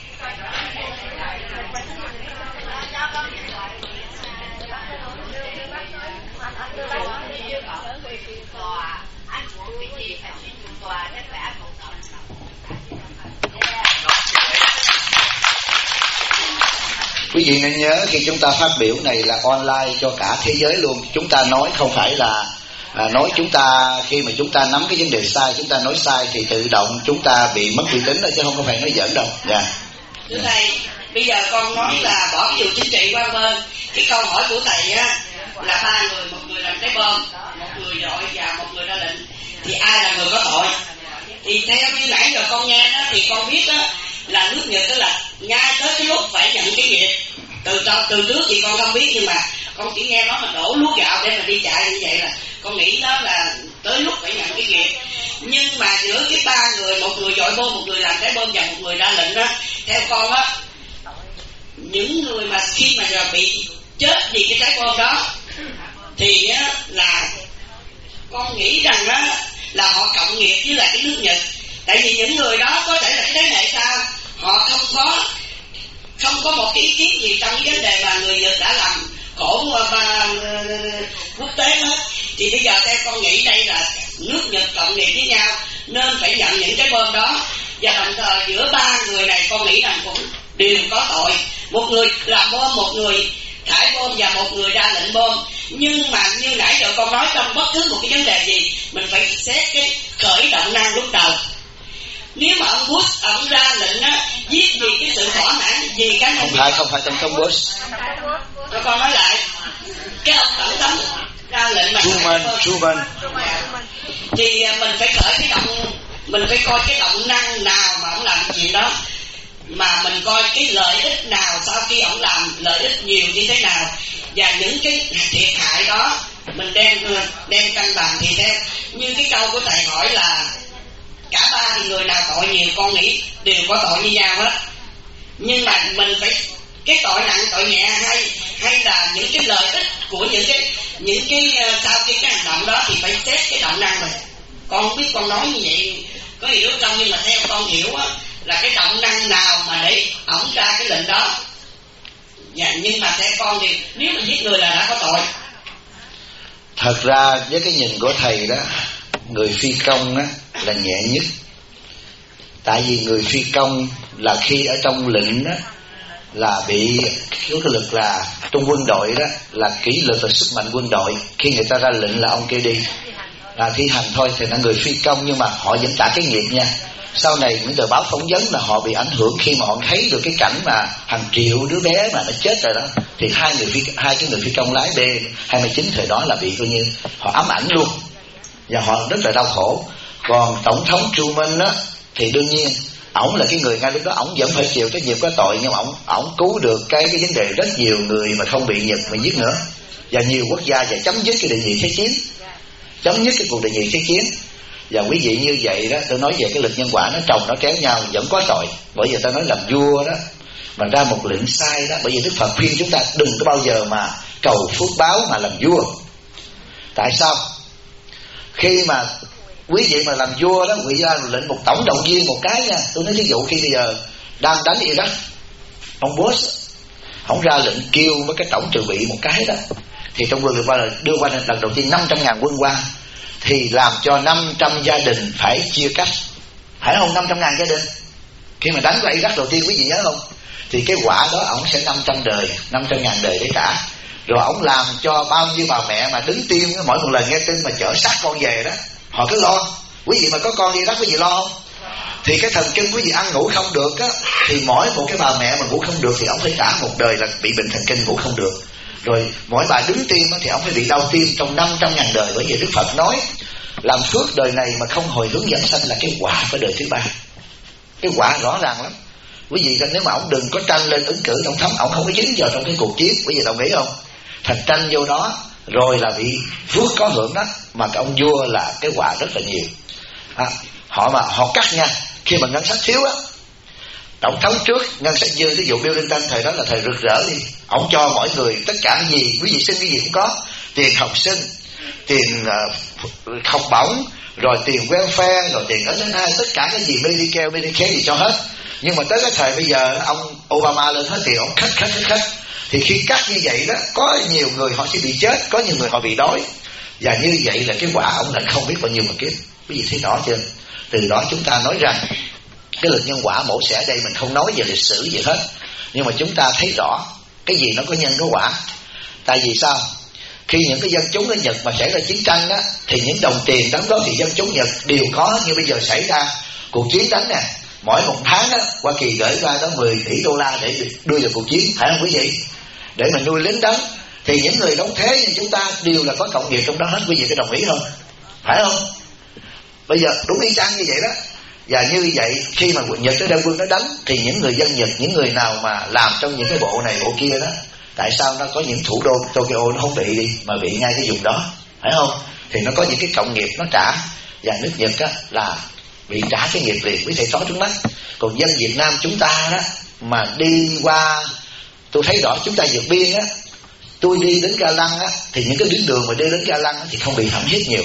Speaker 1: Quý vị nên nhớ khi chúng ta phát biểu này là online cho cả thế giới luôn. Chúng ta nói không phải là nói chúng ta khi mà chúng ta nắm cái vấn đề sai, chúng ta nói sai thì tự động chúng ta bị mất uy tín đó, chứ không có phải nói giỡn đâu. Dạ.
Speaker 2: Thưa thầy, bây giờ con nói là bỏ cái vụ chính trị qua bên. Cái câu hỏi của thầy á là 3 người, một người làm trái bom, một người dội và một người ra lệnh, thì ai là người có tội? Thì theo như nãy giờ con nghe đó thì con biết đó là nước Nhật đó là ngay tới cái lúc phải nhận cái nghiệp từ trước thì con không biết, nhưng mà con chỉ nghe nói là đổ lúa gạo để mà đi chạy như vậy là con nghĩ đó là tới lúc phải nhận cái nghiệp. Nhưng mà giữa cái 3 người, một người dội bom, một người làm trái bom và một người ra lệnh đó, theo con á, những người mà khi mà bị chết vì cái trái bom đó thì á là con nghĩ rằng đó là họ cộng nghiệp với lại cái nước Nhật. Tại vì những người đó có thể là cái thế hệ sau họ không có một cái ý kiến gì trong cái vấn đề mà người Nhật đã làm khổ quốc tế hết. Thì bây giờ theo con nghĩ đây là nước Nhật cộng nghiệp với nhau nên phải nhận những cái bom đó, và đồng thời giữa 3 người này con nghĩ rằng cũng đều có tội. Một người làm bom, một người thải bom và một người ra lệnh bom. Nhưng mà như nãy giờ con nói, trong bất cứ một cái vấn đề gì mình phải xét cái khởi động năng lúc đầu. Nếu mà ông Bush ông ra lệnh á giết vì cái sự thỏa mãn vì cái
Speaker 1: không phải tổng thống Bush.
Speaker 2: Rồi con nói lại cái ông tổng thống ra lệnh mà
Speaker 1: Truman
Speaker 2: thì mình phải khởi cái động, mình phải coi cái động năng nào mà ông làm gì đó, mà mình coi cái lợi ích nào sau khi ông làm lợi ích nhiều như thế nào, và những cái thiệt hại đó mình đem cân bằng. Thì theo như cái câu của thầy hỏi là cả 3 thì người nào tội nhiều, con nghĩ đều có tội như nhau hết. Nhưng mà mình phải cái tội nặng tội nhẹ hay là những cái lợi ích của những cái sau khi cái hành động đó thì phải xét cái động năng rồi. Con không biết con nói như vậy có hiểu không, nhưng mà theo con hiểu á là cái động năng nào mà để ổng ra cái lệnh đó. Dạ, nhưng mà theo con thì nếu mà giết người là đã có tội.
Speaker 1: Thật ra với cái nhìn của thầy đó, người phi công á là nhẹ nhất. Tại vì người phi công là khi ở trong lệnh đó là bị cái lực là trong quân đội đó là kỷ luật và sức mạnh quân đội, khi người ta ra lệnh là ông kia đi là thi hành thôi, thì là người phi công, nhưng mà họ vẫn trả cái nghiệp nha. Sau này những tờ báo phỏng vấn là họ bị ảnh hưởng khi mà họ thấy được cái cảnh mà hàng triệu đứa bé mà nó chết rồi đó, thì hai cái người phi công lái B-29 thời đó là bị coi như họ ám ảnh luôn và họ rất là đau khổ. Còn tổng thống Truman đó thì đương nhiên ổng là cái người ngay lúc đó ổng vẫn phải chịu trách nhiệm có tội, nhưng mà ổng cứu được cái vấn đề rất nhiều người mà không bị Nhật mà giết nữa, và nhiều quốc gia và chấm dứt cái đệ nhị thế chiến, chấm dứt cái cuộc đệ nhị thế chiến. Và quý vị như vậy đó, tôi nói về cái lực nhân quả nó chồng nó kéo nhau vẫn có tội. Bởi vì ta nói làm vua đó mà ra một lệnh sai đó, bởi vì Đức Phật khuyên chúng ta đừng có bao giờ mà cầu phước báo mà làm vua. Tại sao? Khi mà quý vị mà làm vua đó, quý vị ra lệnh một tổng động viên một cái nha. Tôi nói ví dụ khi bây giờ đang đánh Iraq, ông Bush ông ra lệnh kêu với cái tổng trừ bị một cái đó, thì trong quân đưa qua lần đầu tiên 500.000 quân qua, thì làm cho 500 gia đình phải chia cắt, phải không? 500.000 gia đình khi mà đánh qua Iraq đầu tiên, quý vị nhớ không? Thì cái quả đó ổng sẽ 500 đời, 500.000 đời để trả. Rồi ổng làm cho bao nhiêu bà mẹ mà đứng tim mỗi một lần nghe tin mà chở xác con về đó, họ cứ lo. Quý vị mà có con đi Iraq quý vị lo không? Thì cái thần kinh quý vị ăn ngủ không được á, thì mỗi một cái bà mẹ mà ngủ không được thì ổng phải trả một đời là bị bệnh thần kinh ngủ không được. Rồi mỗi bà đứng tim thì ổng phải bị đau tim trong 500.000 đời. Bởi vì Đức Phật nói làm phước đời này mà không hồi hướng dẫn sanh là cái quả của đời thứ ba. Cái quả rõ ràng lắm. Quý vị nếu mà ổng đừng có tranh lên ứng cử tổng thống, ổng không có dính vào trong cái cuộc chiến, quý vị đồng ý không? Thành tranh vô đó rồi là bị phước có hưởng đó, mà cái ông vua là cái quả rất là nhiều. Họ cắt nha, khi mà ngân sách thiếu á, tổng thống trước ngân sách dư, ví dụ Bill Clinton thời đó là thời rực rỡ đi, ổng cho mỗi người tất cả cái gì quý vị xin cái gì cũng có, tiền học sinh, tiền học bổng, rồi tiền welfare, rồi tiền ở ai, tất cả cái gì Medicare gì cho hết. Nhưng mà tới cái thời bây giờ ông Obama lên hết tiền, ông khắt. Thì khi cắt như vậy đó, có nhiều người họ sẽ bị chết, có nhiều người họ bị đói, và như vậy là cái quả ông lại không biết bao nhiêu mà kiếp. Quý vị thấy rõ chưa? Từ đó chúng ta nói rằng cái lực nhân quả mổ xẻ đây mình không nói về lịch sử gì hết, nhưng mà chúng ta thấy rõ cái gì nó có nhân có quả. Tại vì sao? Khi những cái dân chúng ở Nhật mà xảy ra chiến tranh đó, thì những đồng tiền đóng đó thì dân chúng Nhật đều có. Như bây giờ xảy ra cuộc chiến đánh nè, mỗi một tháng đó, Hoa Kỳ gửi ra đó 10 tỷ đô la để đưa vào cuộc chiến, phải không quý vị? Để mà nuôi lính đánh. Thì những người đóng thế như chúng ta đều là có cộng nghiệp trong đó hết, quý vị có đồng ý không? Phải không? Bây giờ đúng y chang như vậy đó. Và như vậy khi mà Nhật tới đem quân nó đánh, thì những người dân Nhật, những người nào mà làm trong những cái bộ này bộ kia đó, tại sao nó có những thủ đô Tokyo nó không bị đi mà bị ngay cái vùng đó, phải không? Thì nó có những cái cộng nghiệp nó trả, và nước Nhật á là bị trả cái nghiệp liền, quý thầy trói trước mắt. Còn dân Việt Nam chúng ta đó mà đi qua, tôi thấy rõ chúng ta vượt biên á, tôi đi đến Ga Lăng á, thì những cái tuyến đường mà đi đến Ga Lăng á, thì không bị hãm hiếp nhiều.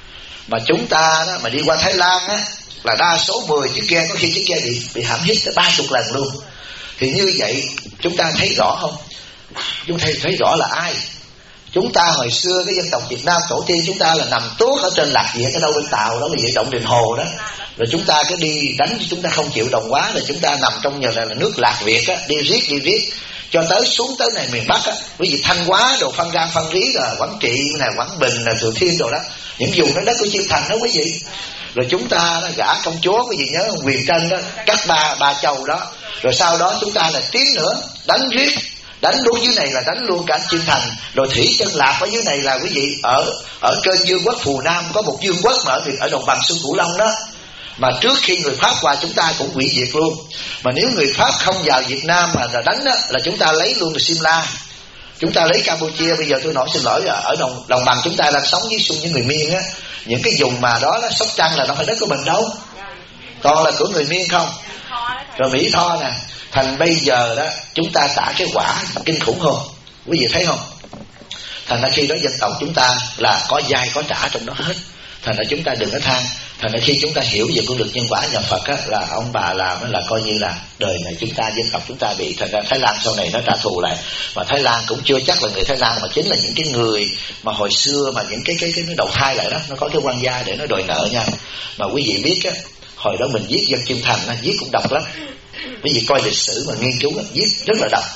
Speaker 1: Mà chúng ta đó mà đi qua Thái Lan á, là đa số 10 chiếc ghe, có khi chiếc ghe bị hãm hiếp tới 30 lần luôn. Thì như vậy chúng ta thấy rõ không? Chúng ta thấy rõ là ai? Chúng ta hồi xưa cái dân tộc Việt Nam tổ tiên chúng ta là nằm tuốt ở trên lạc địa, cái đâu bên Tàu đó, vậy Động Đình Hồ đó. Rồi chúng ta cứ đi đánh, chúng ta không chịu đồng hóa, rồi chúng ta nằm trong nhờ là nước Lạc Việt á, đi riết cho tới xuống tới này miền Bắc á, quý vị Thanh Hóa đồ, Phan Rang Phan Rí rồi Quảng Trị này, Quảng Bình là Thừa Thiên đồ đó, những vùng đó đất của Chiêm Thành đó quý vị. Rồi chúng ta đó gả công chúa, quý vị nhớ Quyền Trân đó, cắt ba châu đó. Rồi sau đó chúng ta là tiến nữa, đánh riết, đánh đúng dưới này là đánh luôn cả Chiêm Thành. Rồi Thủy Chân Lạp ở dưới này là quý vị ở trên Dương quốc Phù Nam có một Dương quốc mà ở đồng bằng sông Cửu Long đó, mà trước khi người Pháp qua chúng ta cũng hủy diệt luôn. Mà nếu người Pháp không vào Việt Nam mà đánh đó, là chúng ta lấy luôn được Simla, chúng ta lấy Campuchia. Bây giờ tôi nói xin lỗi, ở đồng bằng chúng ta đang sống với xung với người Miên á, những cái vùng mà đó Sóc Trăng là đâu phải đất của mình đâu, toàn là của người Miên không. Rồi Mỹ Tho nè. Thành bây giờ đó chúng ta trả cái quả kinh khủng không? Quý vị thấy không? Thành ra khi đó dân tộc chúng ta là có dai có trả trong đó hết. Thành ra chúng ta đừng có than. Thành ra khi chúng ta hiểu về con đường nhân quả nhà Phật á, là ông bà làm là coi như là đời này chúng ta, dân tộc chúng ta bị. Thành ra Thái Lan sau này nó trả thù lại. Mà Thái Lan cũng chưa chắc là người Thái Lan, mà chính là những cái người mà hồi xưa mà những cái nó đầu thai lại đó, nó có cái quan gia để nó đòi nợ nha. Mà quý vị biết á, hồi đó mình viết Dân Kim Thành á, viết cũng độc lắm. Quý vị coi lịch sử mà nghiên cứu á, viết rất là độc.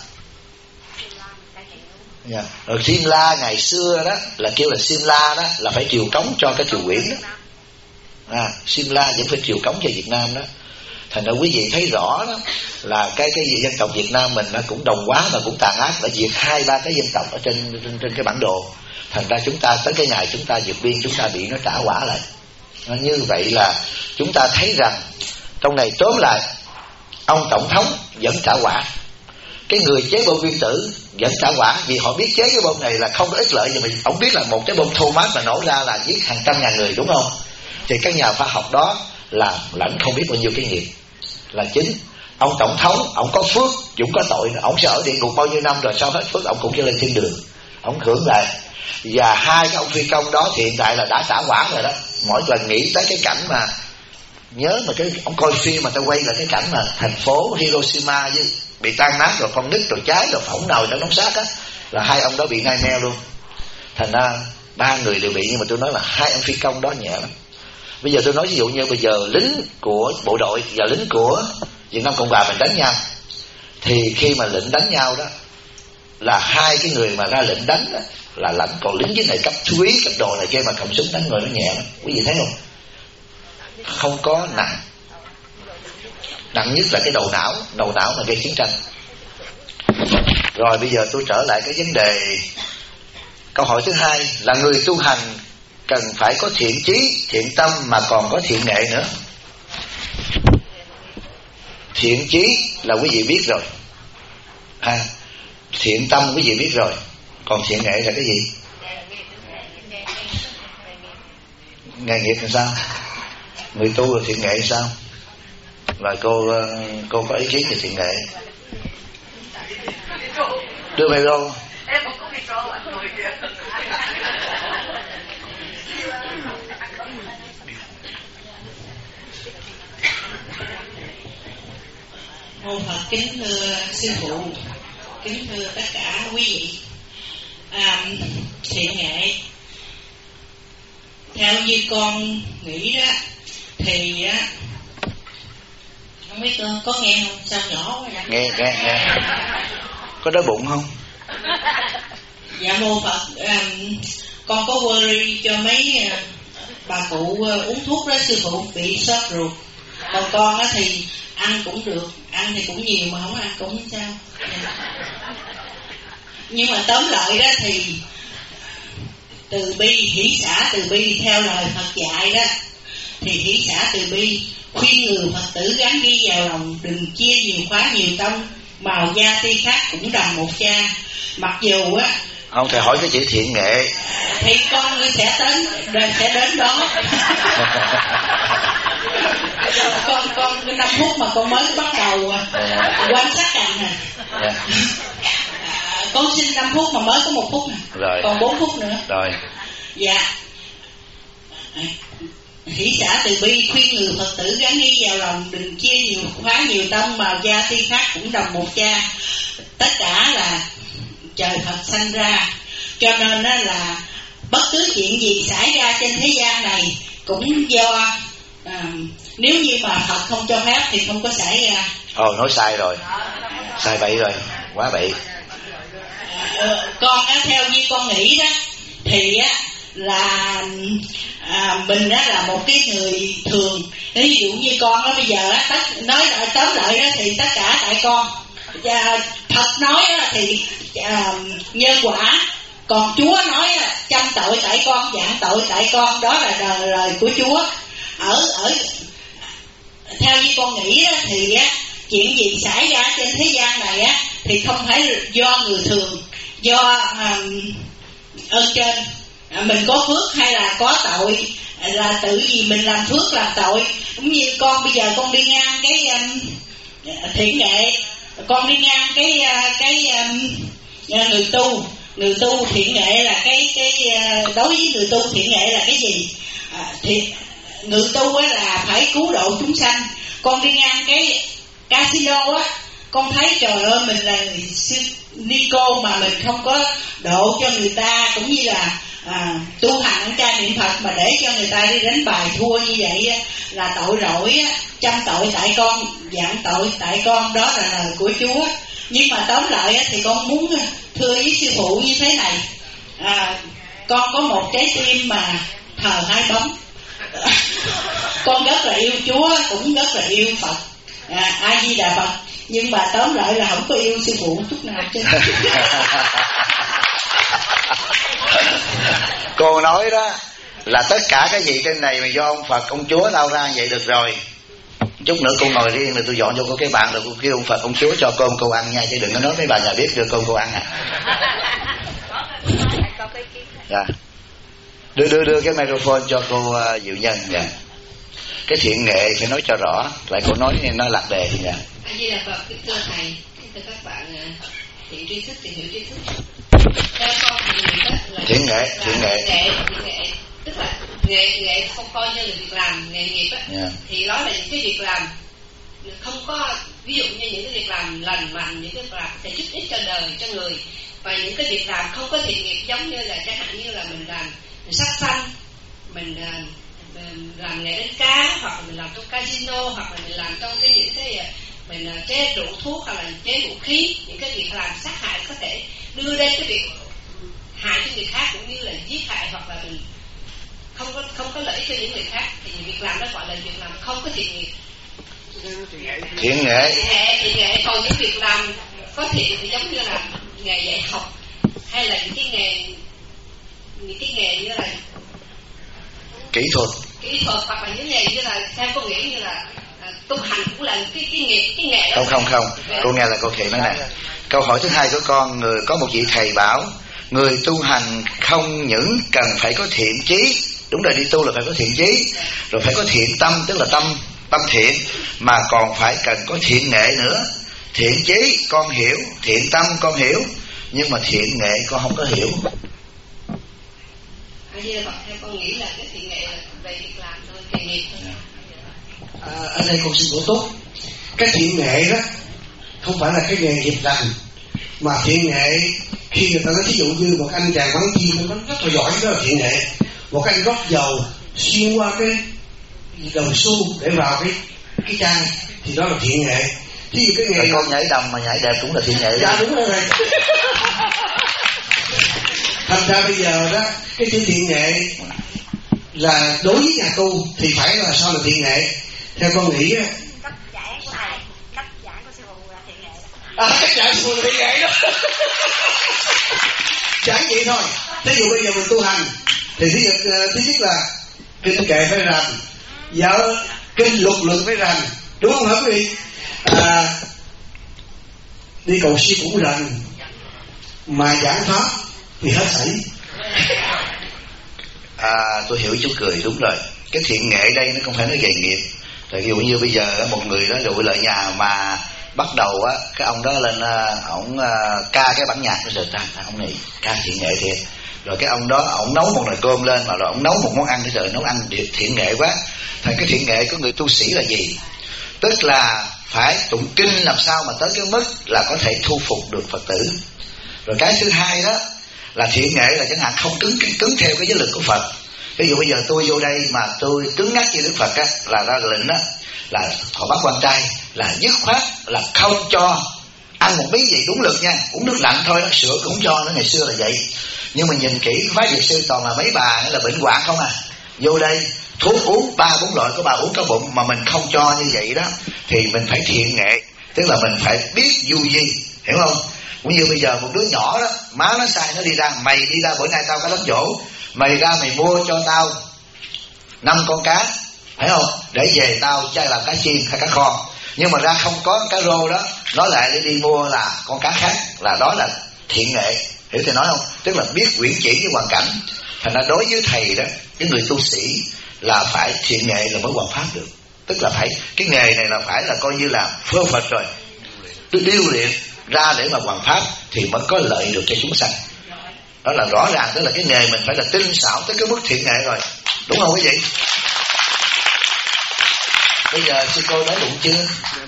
Speaker 1: Yeah. Rồi Simla ngày xưa đó là kêu là Simla đó là phải triều cống cho cái triều Nguyễn đó. Simla vẫn phải triều cống cho Việt Nam đó. Thành ra quý vị thấy rõ đó là cái dân tộc Việt Nam mình nó cũng đồng hóa mà cũng tàn ác, đã diệt 2-3 cái dân tộc ở trên cái bản đồ. Thành ra chúng ta tới cái ngày chúng ta vượt biên chúng ta bị nó trả quả lại. Như vậy là chúng ta thấy rằng trong này tóm lại ông tổng thống vẫn trả quả, cái người chế bom nguyên tử vẫn trả quả, vì họ biết chế cái bom này là không có ích lợi gì. Mà ông biết là một cái bom Thomas mà nổ ra là giết hàng trăm ngàn người, đúng không? Thì các nhà khoa học đó là lãnh không biết bao nhiêu cái nghiệp là chính. Ông tổng thống ông có phước cũng có tội, ông sẽ ở địa ngục bao nhiêu năm rồi sau hết phước ông cũng sẽ lên thiên đường, ông hưởng lại. Và hai cái ông phi công đó thì hiện tại là đã trả quả rồi đó. Mỗi lần nghĩ tới cái cảnh mà nhớ mà cái ông coi phim mà ta quay là cái cảnh mà thành phố Hiroshima với bị tan nát rồi con nít rồi cháy rồi phỏng nào trong đống xác á, là hai ông đó bị ngai neo luôn. Thành ra 3 người đều bị, nhưng mà tôi nói là 2 ông phi công đó nhẹ lắm. Bây giờ tôi nói ví dụ như bây giờ lính của bộ đội và lính của Việt Nam Cộng Hòa mình đánh nhau, thì khi mà lệnh đánh nhau đó là 2 cái người mà ra lệnh đánh đó là lãnh, còn lính dưới này cấp thúy cấp đồ này kia mà cầm súng đánh người nó nhẹ lắm. Quý vị thấy không? Không có nặng. Nặng nhất là cái đầu não mà gây chiến tranh. Rồi bây giờ tôi trở lại cái vấn đề câu hỏi thứ 2 là người tu hành cần phải có thiện chí, thiện tâm mà còn có thiện nghệ nữa. Thiện chí là quý vị biết rồi, thiện tâm quý vị biết rồi, còn thiện nghệ là cái gì? Nghề nghiệp là sao? Người tu là thiện nghệ là sao? Và cô có ý kiến về thiện nghệ? Đưa micro.
Speaker 7: Mô Phật kính thưa sư phụ, kính thưa tất cả quý vị. Thiện nghệ theo như con nghĩ đó thì không biết có nghe không? Sao nhỏ quá vậy?
Speaker 1: Nghe. Có đói bụng không?
Speaker 7: Dạ mô Phật, con có worry cho mấy bà cụ uống thuốc đó sư phụ, bị sốt ruột. Còn con á thì ăn cũng được, ăn thì cũng nhiều mà không ăn cũng không sao. Nhưng mà tóm lại đó thì từ bi, hỷ xả từ bi theo lời Phật dạy đó, thì hỷ xả từ bi khuyên người Phật tử gắn ghi vào lòng, đừng chia nhiều khóa nhiều tông, màu da ti khác cũng đầm một cha. Mặc dù á
Speaker 1: không thầy hỏi cái chữ thiện nghệ
Speaker 7: thì con sẽ đến đó. con 5 phút mà con mới bắt đầu quan sát cảnh nè. Con xin 5 phút mà mới có 1 phút nè, còn 4 phút nữa
Speaker 1: rồi.
Speaker 7: Dạ. Hỷ xả từ bi khuyên người Phật tử gắn ghi vào lòng, đừng chia nhiều khóa nhiều tâm, màu da ti khác cũng đồng một cha. Tất cả là trời Phật sanh ra, cho nên là bất cứ chuyện gì xảy ra trên thế gian này cũng do nếu như mà Phật không cho phép thì không có xảy ra.
Speaker 1: Nói sai rồi, sai bậy rồi, quá bậy.
Speaker 7: Con theo như con nghĩ đó thì là mình là một cái người thường. Ví dụ như con bây giờ nói tóm lại đó thì tất cả tại con. Và Phật nói thì nhân quả, còn Chúa nói trăm tội tại con, vạn tội tại con. Đó là lời của Chúa. Ở theo như con nghĩ thì chuyện gì xảy ra trên thế gian này thì không phải do người thường, do ơn trên. Mình có phước hay là có tội là tự vì mình làm phước làm tội. Cũng như con bây giờ con đi ngang thiện nghệ. Con đi ngang người tu thiện nghệ là cái đối với người tu thiện nghệ là cái gì? Người tu á là phải cứu độ chúng sanh. Con đi ngang cái casino á, con thấy trời ơi, mình là Nico mà mình không có độ cho người ta, cũng như là tu hành ăn chay niệm Phật mà để cho người ta đi đánh bài thua như vậy á, là tội lỗi á, trăm tội tại con, vạn tội tại con, đó là lời của Chúa. Nhưng mà tóm lại á, thì con muốn thưa với sư phụ như thế này, con có một trái tim mà thờ hai bóng. Con rất là yêu Chúa, cũng rất là yêu Phật, A Di Đà Phật, nhưng mà tóm lại là không có yêu sư phụ chút nào chứ.
Speaker 1: Cô nói đó là tất cả cái gì trên này mà do ông Phật ông Chúa lao ra vậy được rồi. Chút nữa cô ngồi riêng rồi tôi dọn cho cô cái bàn rồi cô kêu ông Phật ông Chúa cho cơm cô ăn nha, chứ đừng có nói mấy bà nhà biết đưa cơm cô ăn à. Dạ. Đưa cái microphone cho cô Diệu Nhân. Dạ. Cái thiện nghệ phải nói cho rõ, lại cô nói nó lạc đề. Dạ.
Speaker 2: A Di Đà Phật, kính thưa thầy, kính thưa các bạn thiện tri thức, tìm hiểu tri thức. Theo con thì
Speaker 1: thiện nghệ
Speaker 2: tức là nghệ không coi như là việc làm, nghề nghiệp á, thì đó là những cái việc làm không có, ví dụ như những cái việc làm lành mạnh, những cái việc làm sẽ giúp ích cho đời, cho người, và những cái việc làm không có thiện nghiệp, giống như là chẳng hạn như là mình làm sát sanh, mình làm nghề đánh cá, hoặc là mình làm trong casino, hoặc là mình làm trong những cái mình chế rượu thuốc, hoặc là chế vũ khí, những cái việc làm sát hại có thể đưa đến cái việc hại cho người khác, cũng như là giết hại, hoặc là mình không có lợi ích cho những người khác, thì những việc làm đó gọi là việc làm không có thiện nghiệp.
Speaker 1: Thiện nghệ.
Speaker 2: Còn những việc làm có thiện thì giống như là nghề dạy học, hay là những cái nghề như là
Speaker 1: kỹ thuật,
Speaker 2: hoặc là những nghề như là theo cô nghĩ như là tu hành cũng là cái nghề
Speaker 1: đó. Không, cô nghe là cô thầy nói này. Câu hỏi thứ hai của con, có một vị thầy bảo người tu hành không những cần phải có thiện chí, đúng rồi, đi tu là phải có thiện chí, rồi phải có thiện tâm, tức là tâm thiện, mà còn phải cần có thiện nghệ nữa. Thiện chí con hiểu, thiện tâm con hiểu, nhưng mà thiện nghệ con không có hiểu.
Speaker 2: Theo con nghĩ là cái thiện nghệ là về việc làm thôi, nghề nghiệp thôi.
Speaker 8: Ở đây con xin bổ túc, cái thiện nghệ đó không phải là cái nghề nghiệp lành, mà thiện nghệ khi người ta nói thí dụ như một anh chàng bắn chim nó rất là giỏi, đó là thiện nghệ. Một anh rót dầu xuyên qua cái đầu xu để vào cái chai thì đó là thiện nghệ. Thí dụ cái nghề
Speaker 1: con nhảy đầm mà nhảy đẹp cũng là thiện nghệ.
Speaker 8: Dạ đúng rồi. Thành ra bây giờ đó, cái chữ thiện nghệ là đối với nhà tu thì phải là sao là thiện nghệ. Theo con nghĩ á,
Speaker 9: cách giải của thầy, cách giải của sư phụ là thiện nghệ
Speaker 8: đó. Cách giải sư phụ là thiện nghệ đó. Chẳng vậy thôi. Thí dụ bây giờ mình tu hành thì thứ nhất là kinh kệ phải rành, vợ kinh luật luận phải rành, đúng không hả quý vị? Đi cầu siêu cũng rành, mà giảng pháp thì hết sảy.
Speaker 1: Tôi hiểu chú cười, đúng rồi. Cái thiện nghệ đây nó không phải nói nghề nghiệp. Ví dụ như bây giờ một người đó dụ lại nhà mà bắt đầu á, cái ông đó lên ổng ca cái bản nhạc nó rồi ông này ca thiện nghệ thiệt. Rồi cái ông đó ổng nấu một nồi cơm lên, mà rồi ổng nấu một món ăn, rồi nấu ăn thiện nghệ quá. Thành cái thiện nghệ của người tu sĩ là gì? Tức là phải tụng kinh làm sao mà tới cái mức là có thể thu phục được Phật tử. Rồi cái thứ hai đó là thiện nghệ là chẳng hạn không cứng theo cái giới luật của Phật. Ví dụ bây giờ tôi vô đây mà tôi cứng ngắc như Đức Phật á, là ra lệnh á, là họ bắt quan trai là dứt khoát là không cho ăn một miếng gì đúng lực nha, uống nước lạnh thôi, nó sữa cũng cho, nó ngày xưa là vậy. Nhưng mà nhìn kỹ phái Việt sư toàn là mấy bà là bệnh hoạn không à, vô đây thuốc uống 3-4 loại của bà uống cao bụng mà mình không cho như vậy đó, thì mình phải thiện nghệ, tức là mình phải biết du di, hiểu không? Cũng như bây giờ một đứa nhỏ đó, má nó sai nó đi ra, mày đi ra bữa nay tao có đám dỗ, mày ra mày mua cho tao 5 con cá, hiểu không? Để về tao chơi làm cá chiên hay cá kho. Nhưng mà ra không có cá rô đó, nó lại đi mua là con cá khác, là đó là thiện nghệ, hiểu thầy nói không? Tức là biết uyển chuyển với hoàn cảnh. Thành ra đối với thầy đó, cái người tu sĩ là phải thiện nghệ là mới hoàn pháp được. tức là phải cái nghề này là phải là coi như là phơ phật rồi, điêu luyện ra để mà hoàn pháp thì mới có lợi được cho chúng sanh. Đó là rõ ràng, tức là cái nghề mình phải là tinh xảo tới cái mức thiện nghệ rồi, đúng không quý vị? Bây giờ sư cô nói đụng chưa?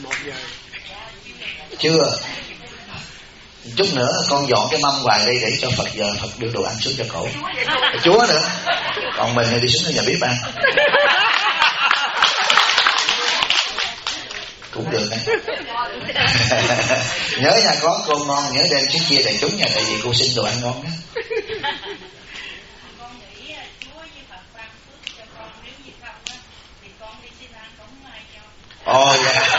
Speaker 1: Chưa. Chút nữa con dọn cái mâm hoài đây để cho Phật giờ Phật đưa đồ ăn xuống cho cổ. Chúa nữa. Còn mình thì đi xuống nhà bếp ăn. Cũng được đấy. Nhớ nha, có cô ngon nhớ đem chiếc chia đại chúng nha, tại vì cô xin đồ ăn ngon đó. Ồ dạ.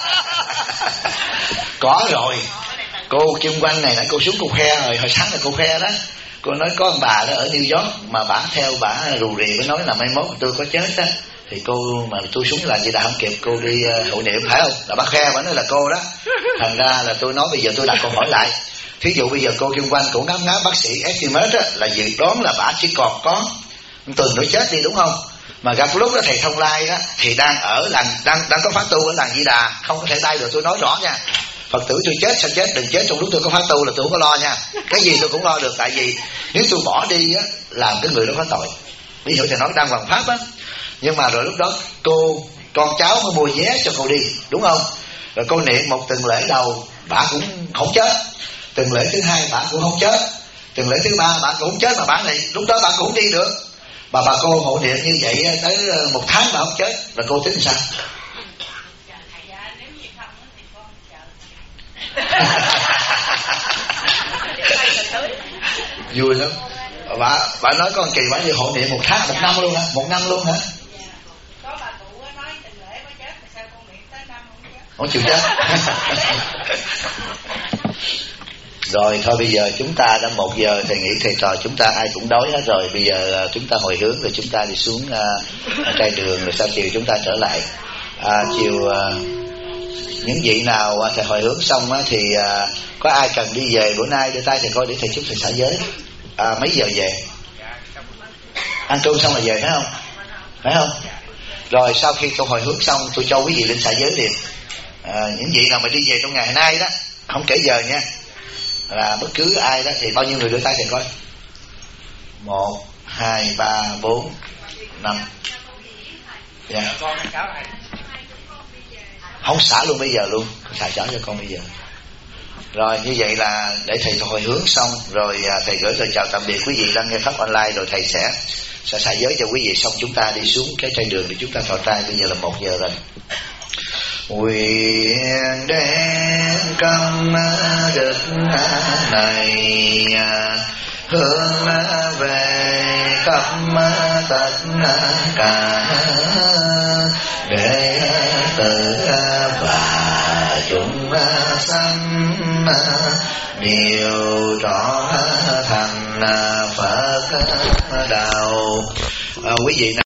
Speaker 1: Có rồi. Cô Kim Quanh này nãy cô xuống cô khoe rồi, hồi sáng là cô khoe đó. Cô nói có ông bà đó ở New York mà bả theo bả rù rì, mới nói là mai mốt tôi có chết á thì cô mà tôi xuống làm gì đã không kịp cô đi hộ niệm, phải không? Là bả khoe, bả nói là cô đó. Thành ra là tôi nói bây giờ tôi đặt câu hỏi lại. Thí dụ bây giờ cô Kim Quanh cũng ngáp bác sĩ estimate á, là dự đoán là bả chỉ còn có tuần nữa chết đi, đúng không? Mà gặp lúc đó thầy Thông Lai đó thì đang ở làng, đang có phát tu ở làng Di Đà, không có thể tay được. Tôi nói rõ nha, Phật tử tôi chết sao chết, đừng chết trong lúc tôi có phát tu là tôi không có lo nha. Cái gì tôi cũng lo được, tại vì nếu tôi bỏ đi á làm cái người đó có tội. Ví dụ thầy nói đang hoàn pháp á, nhưng mà rồi lúc đó con cháu mới mua vé cho cô đi, đúng không? Rồi cô niệm một tuần lễ đầu bà cũng không chết, tuần lễ thứ hai bà cũng không chết, tuần lễ thứ ba bà cũng không chết, mà bà này lúc đó bà cũng không đi được. Bà cô hộ niệm như vậy tới một tháng bà không chết, là cô tính sao? Vui lắm. Bà nói con kỳ bà như hộ niệm một tháng, một năm luôn hả? Một năm luôn hả?
Speaker 7: Có bà cụ nói tuần lễ có chết mà sao con niệm tới năm không chết?
Speaker 1: Không chịu chết. Rồi thôi bây giờ chúng ta đã 1 giờ, thầy nghĩ thầy trò chúng ta ai cũng đói hết rồi. Bây giờ chúng ta hồi hướng rồi chúng ta đi xuống trai đường, rồi sau chiều chúng ta trở lại. Chiều những vị nào thầy hồi hướng xong thì có ai cần đi về bữa nay đưa tay thầy coi để thầy chúc thầy xả giới. Mấy giờ về? Ăn cơm xong là về phải không? Phải không? Rồi sau khi tôi hồi hướng xong tôi cho quý vị lên xả giới liền. Những vị nào mà đi về trong ngày hôm nay đó, không kể giờ nha, là bất cứ ai đó thì bao nhiêu người đưa tay thầy coi. 1, 2, 3, 4, 5. Dạ. Không xả luôn bây giờ luôn, xả trả cho con bây giờ. Rồi như vậy là để thầy hồi hướng xong rồi thầy gửi lời chào tạm biệt quý vị đang nghe pháp online, rồi thầy sẽ xả giới cho quý vị xong chúng ta đi xuống cái trai đường để chúng ta thọ trai. Bây giờ là 1 giờ rồi. Nguyện đến công đức này hướng về khắp tất cả đệ tử và chúng sanh đều trọn thành Phật đạo. Quý vị